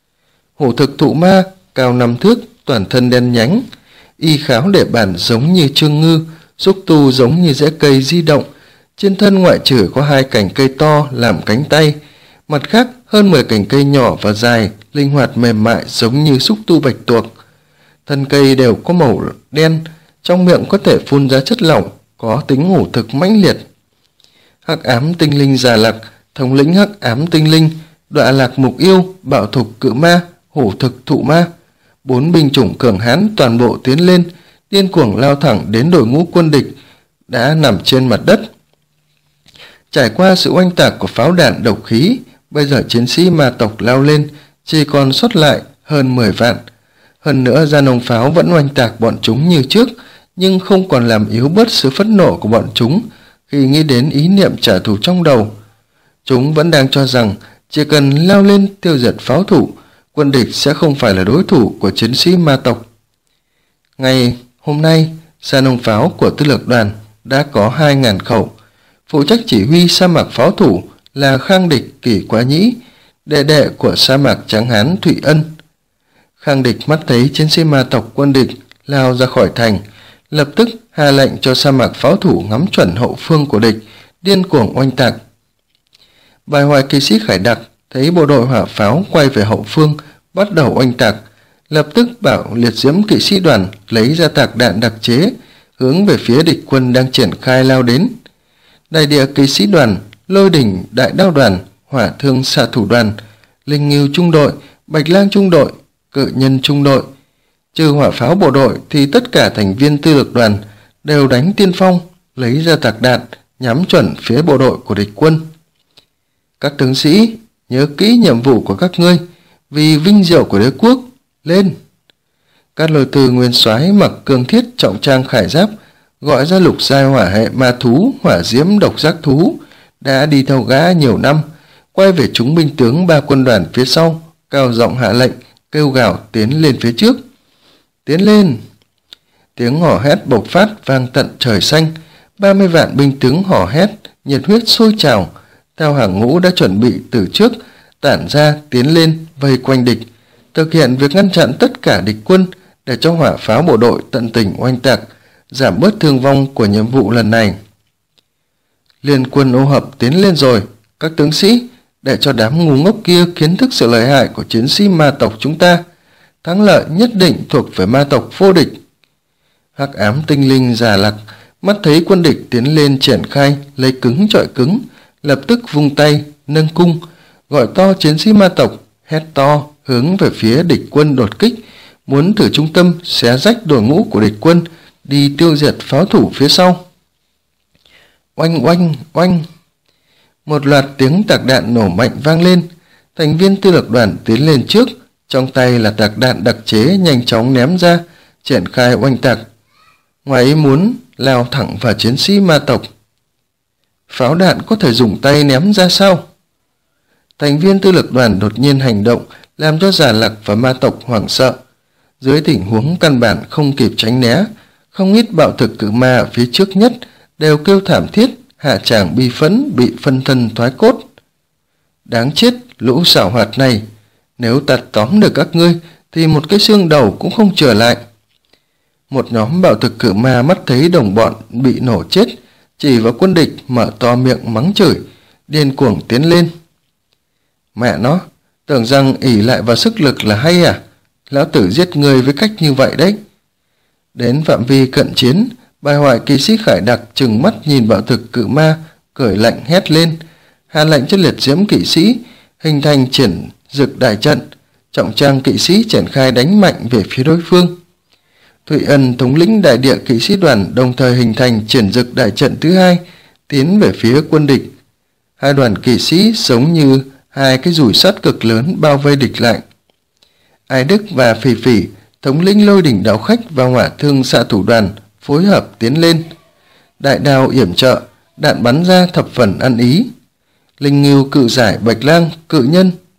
Hổ thực thụ ma cao năm thước, toàn thân đen nhánh, y kháo để bản giống như trương ngư, xúc tu giống như rễ cây di động. Trên thân ngoại trừ có hai cành cây to làm cánh tay, mặt khác hơn mười cành cây nhỏ và dài, linh hoạt mềm mại giống như xúc tu bạch tuộc. Thân cây đều có màu đen, trong miệng có thể phun ra chất lỏng, có tính hổ thực mãnh liệt. Hắc ám tinh linh Già Lặc, thống lĩnh hắc ám tinh linh, Đoạn Lạc Mục Yêu, bạo thục cự ma, hổ thực thụ ma, bốn binh chủng cường hãn toàn bộ tiến lên, điên cuồng lao thẳng đến đội ngũ quân địch đã nằm trên mặt đất. Trải qua sự oanh tạc của pháo đạn độc khí, bây giờ chiến sĩ ma tộc lao lên chỉ còn sót lại hơn mười vạn. Hơn nữa gia nông pháo vẫn oanh tạc bọn chúng như trước, nhưng không còn làm yếu bớt sự phẫn nộ của bọn chúng khi nghĩ đến ý niệm trả thù trong đầu. Chúng vẫn đang cho rằng chỉ cần lao lên tiêu diệt pháo thủ, quân địch sẽ không phải là đối thủ của chiến sĩ ma tộc. Ngày hôm nay, gia nông pháo của tư lược đoàn đã có hai nghìn khẩu. Phụ trách chỉ huy sa mạc pháo thủ là Khang Địch Kỷ Quá Nhĩ, đệ đệ của sa mạc Tráng Hán Thụy Ân. Khang Địch mắt thấy chiến sĩ ma tộc quân địch lao ra khỏi thành, lập tức hạ lệnh cho sa mạc pháo thủ ngắm chuẩn hậu phương của địch, điên cuồng oanh tạc. Bài hoài kỵ sĩ Khải Đặc thấy bộ đội hỏa pháo quay về hậu phương, bắt đầu oanh tạc, lập tức bảo liệt diễm kỵ sĩ đoàn lấy ra tạc đạn đặc chế, hướng về phía địch quân đang triển khai lao đến. Đại địa kỵ sĩ đoàn, Lôi đỉnh đại đao đoàn, hỏa thương xạ thủ đoàn, linh ngưu trung đội, bạch lang trung đội, cự nhân trung đội, trừ hỏa pháo bộ đội thì tất cả thành viên tư lược đoàn đều đánh tiên phong, lấy ra tạc đạn nhắm chuẩn phía bộ đội của địch quân. Các tướng sĩ, nhớ kỹ nhiệm vụ của các ngươi, vì vinh diệu của đế quốc, lên! Cát Lôi Từ nguyên soái mặc cương thiết trọng trang khải giáp, gọi ra lục giai hỏa hệ ma thú, hỏa diễm độc giác thú đã đi theo gã nhiều năm, quay về chúng binh tướng ba quân đoàn phía sau, cao giọng hạ lệnh, kêu gào tiến lên phía trước. Tiến lên! Tiếng hò hét bộc phát vang tận trời xanh, ba mươi vạn binh tướng hò hét, nhiệt huyết sôi trào, theo hàng ngũ đã chuẩn bị từ trước, tản ra tiến lên vây quanh địch, thực hiện việc ngăn chặn tất cả địch quân để cho hỏa pháo bộ đội tận tình oanh tạc, giảm bớt thương vong của nhiệm vụ lần này. Liên quân ô hợp tiến lên rồi, các tướng sĩ, để cho đám ngu ngốc kia kiến thức sự lợi hại của chiến sĩ ma tộc chúng ta. Thắng lợi nhất định thuộc về ma tộc vô địch. Hắc ám tinh linh Già Lặc mắt thấy quân địch tiến lên triển khai, lấy cứng chọi cứng, lập tức vung tay, nâng cung, gọi to chiến sĩ ma tộc, hét to hướng về phía địch quân đột kích, muốn thử trung tâm xé rách đội ngũ của địch quân, đi tiêu diệt pháo thủ phía sau. Oanh oanh oanh! Một loạt tiếng tạc đạn nổ mạnh vang lên, thành viên tư lược đoàn tiến lên trước, trong tay là tạc đạn đặc chế nhanh chóng ném ra, triển khai oanh tạc. Ngoài ý muốn lao thẳng vào chiến sĩ ma tộc. Pháo đạn có thể dùng tay ném ra sao? Thành viên tư lược đoàn đột nhiên hành động, làm cho Già Lặc và ma tộc hoảng sợ. Dưới tình huống căn bản không kịp tránh né, không ít bạo thực cự ma ở phía trước nhất đều kêu thảm thiết, hạ tràng bi phẫn, bị phân thân thoái cốt. Đáng chết, lũ xảo hoạt này, nếu ta tóm được các ngươi thì một cái xương đầu cũng không trở lại. Một nhóm bạo thực cự ma mắt thấy đồng bọn bị nổ chết, chỉ vào quân địch mở to miệng mắng chửi, điên cuồng tiến lên. Mẹ nó, tưởng rằng ỷ lại vào sức lực là hay à? Lão tử giết người với cách như vậy đấy. Đến phạm vi cận chiến, bài hoại kỵ sĩ Khải Đặc trừng mắt nhìn bạo thực cự ma, cởi lạnh hét lên, hạ lệnh cho liệt diễm kỵ sĩ hình thành triển dực đại trận, trọng trang kỵ sĩ triển khai đánh mạnh về phía đối phương. Thụy Ân thống lĩnh đại địa kỵ sĩ đoàn đồng thời hình thành triển dực đại trận thứ hai, tiến về phía quân địch. Hai đoàn kỵ sĩ giống như hai cái dùi sắt cực lớn bao vây địch lại. Ai Đức và Phỉ Phỉ, thống lĩnh lôi đỉnh đạo khách và hỏa thương xạ thủ đoàn phối hợp tiến lên. Đại đao yểm trợ, đạn bắn ra thập phần ăn ý. Linh ngưu cự giải bạch lang, cự nhân,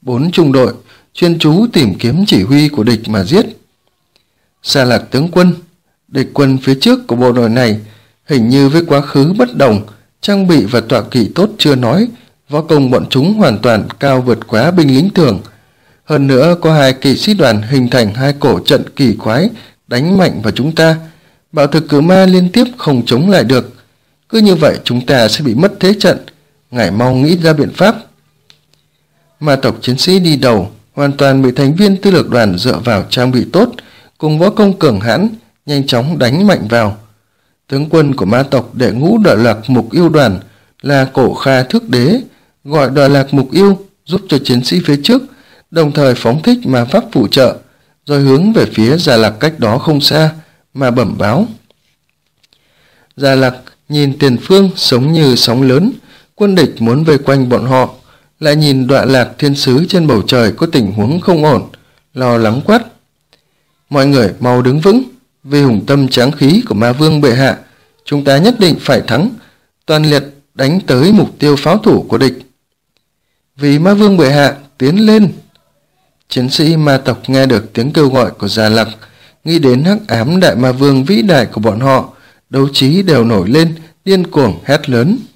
bốn trung đội, chuyên chú tìm kiếm chỉ huy của địch mà giết. Gia Lạc tướng quân, địch quân phía trước của bộ đội này hình như với quá khứ bất đồng, trang bị và tọa kỵ tốt chưa nói, võ công bọn chúng hoàn toàn cao vượt quá binh lính thường. Hơn nữa có hai kỵ sĩ đoàn hình thành hai cổ trận kỳ quái đánh mạnh vào chúng ta. Bạo thực cử ma liên tiếp không chống lại được. Cứ như vậy chúng ta sẽ bị mất thế trận. Ngài mau nghĩ ra biện pháp. Ma tộc chiến sĩ đi đầu hoàn toàn bị thành viên tư lược đoàn dựa vào trang bị tốt cùng võ công cường hãn nhanh chóng đánh mạnh vào. Tướng quân của ma tộc đệ ngũ Đọa Lạc Mục Yêu đoàn là Cổ Kha Thước Đế, gọi Đọa Lạc Mục Yêu giúp cho chiến sĩ phía trước, đồng thời phóng thích ma pháp phụ trợ, rồi hướng về phía Gia Lạc cách đó không xa mà bẩm báo. Gia Lạc nhìn tiền phương sống như sóng lớn, quân địch muốn vây quanh bọn họ, lại nhìn Đọa Lạc thiên sứ trên bầu trời có tình huống không ổn, lo lắng quát: mọi người mau đứng vững, vì hùng tâm tráng khí của ma vương bệ hạ, chúng ta nhất định phải thắng, toàn liệt đánh tới mục tiêu pháo thủ của địch. Vì ma vương bệ hạ, tiến lên! Chiến sĩ ma tộc nghe được tiếng kêu gọi của Gia Lạc, nghĩ đến hắc ám đại ma vương vĩ đại của bọn họ, đấu trí đều nổi lên, điên cuồng hét lớn.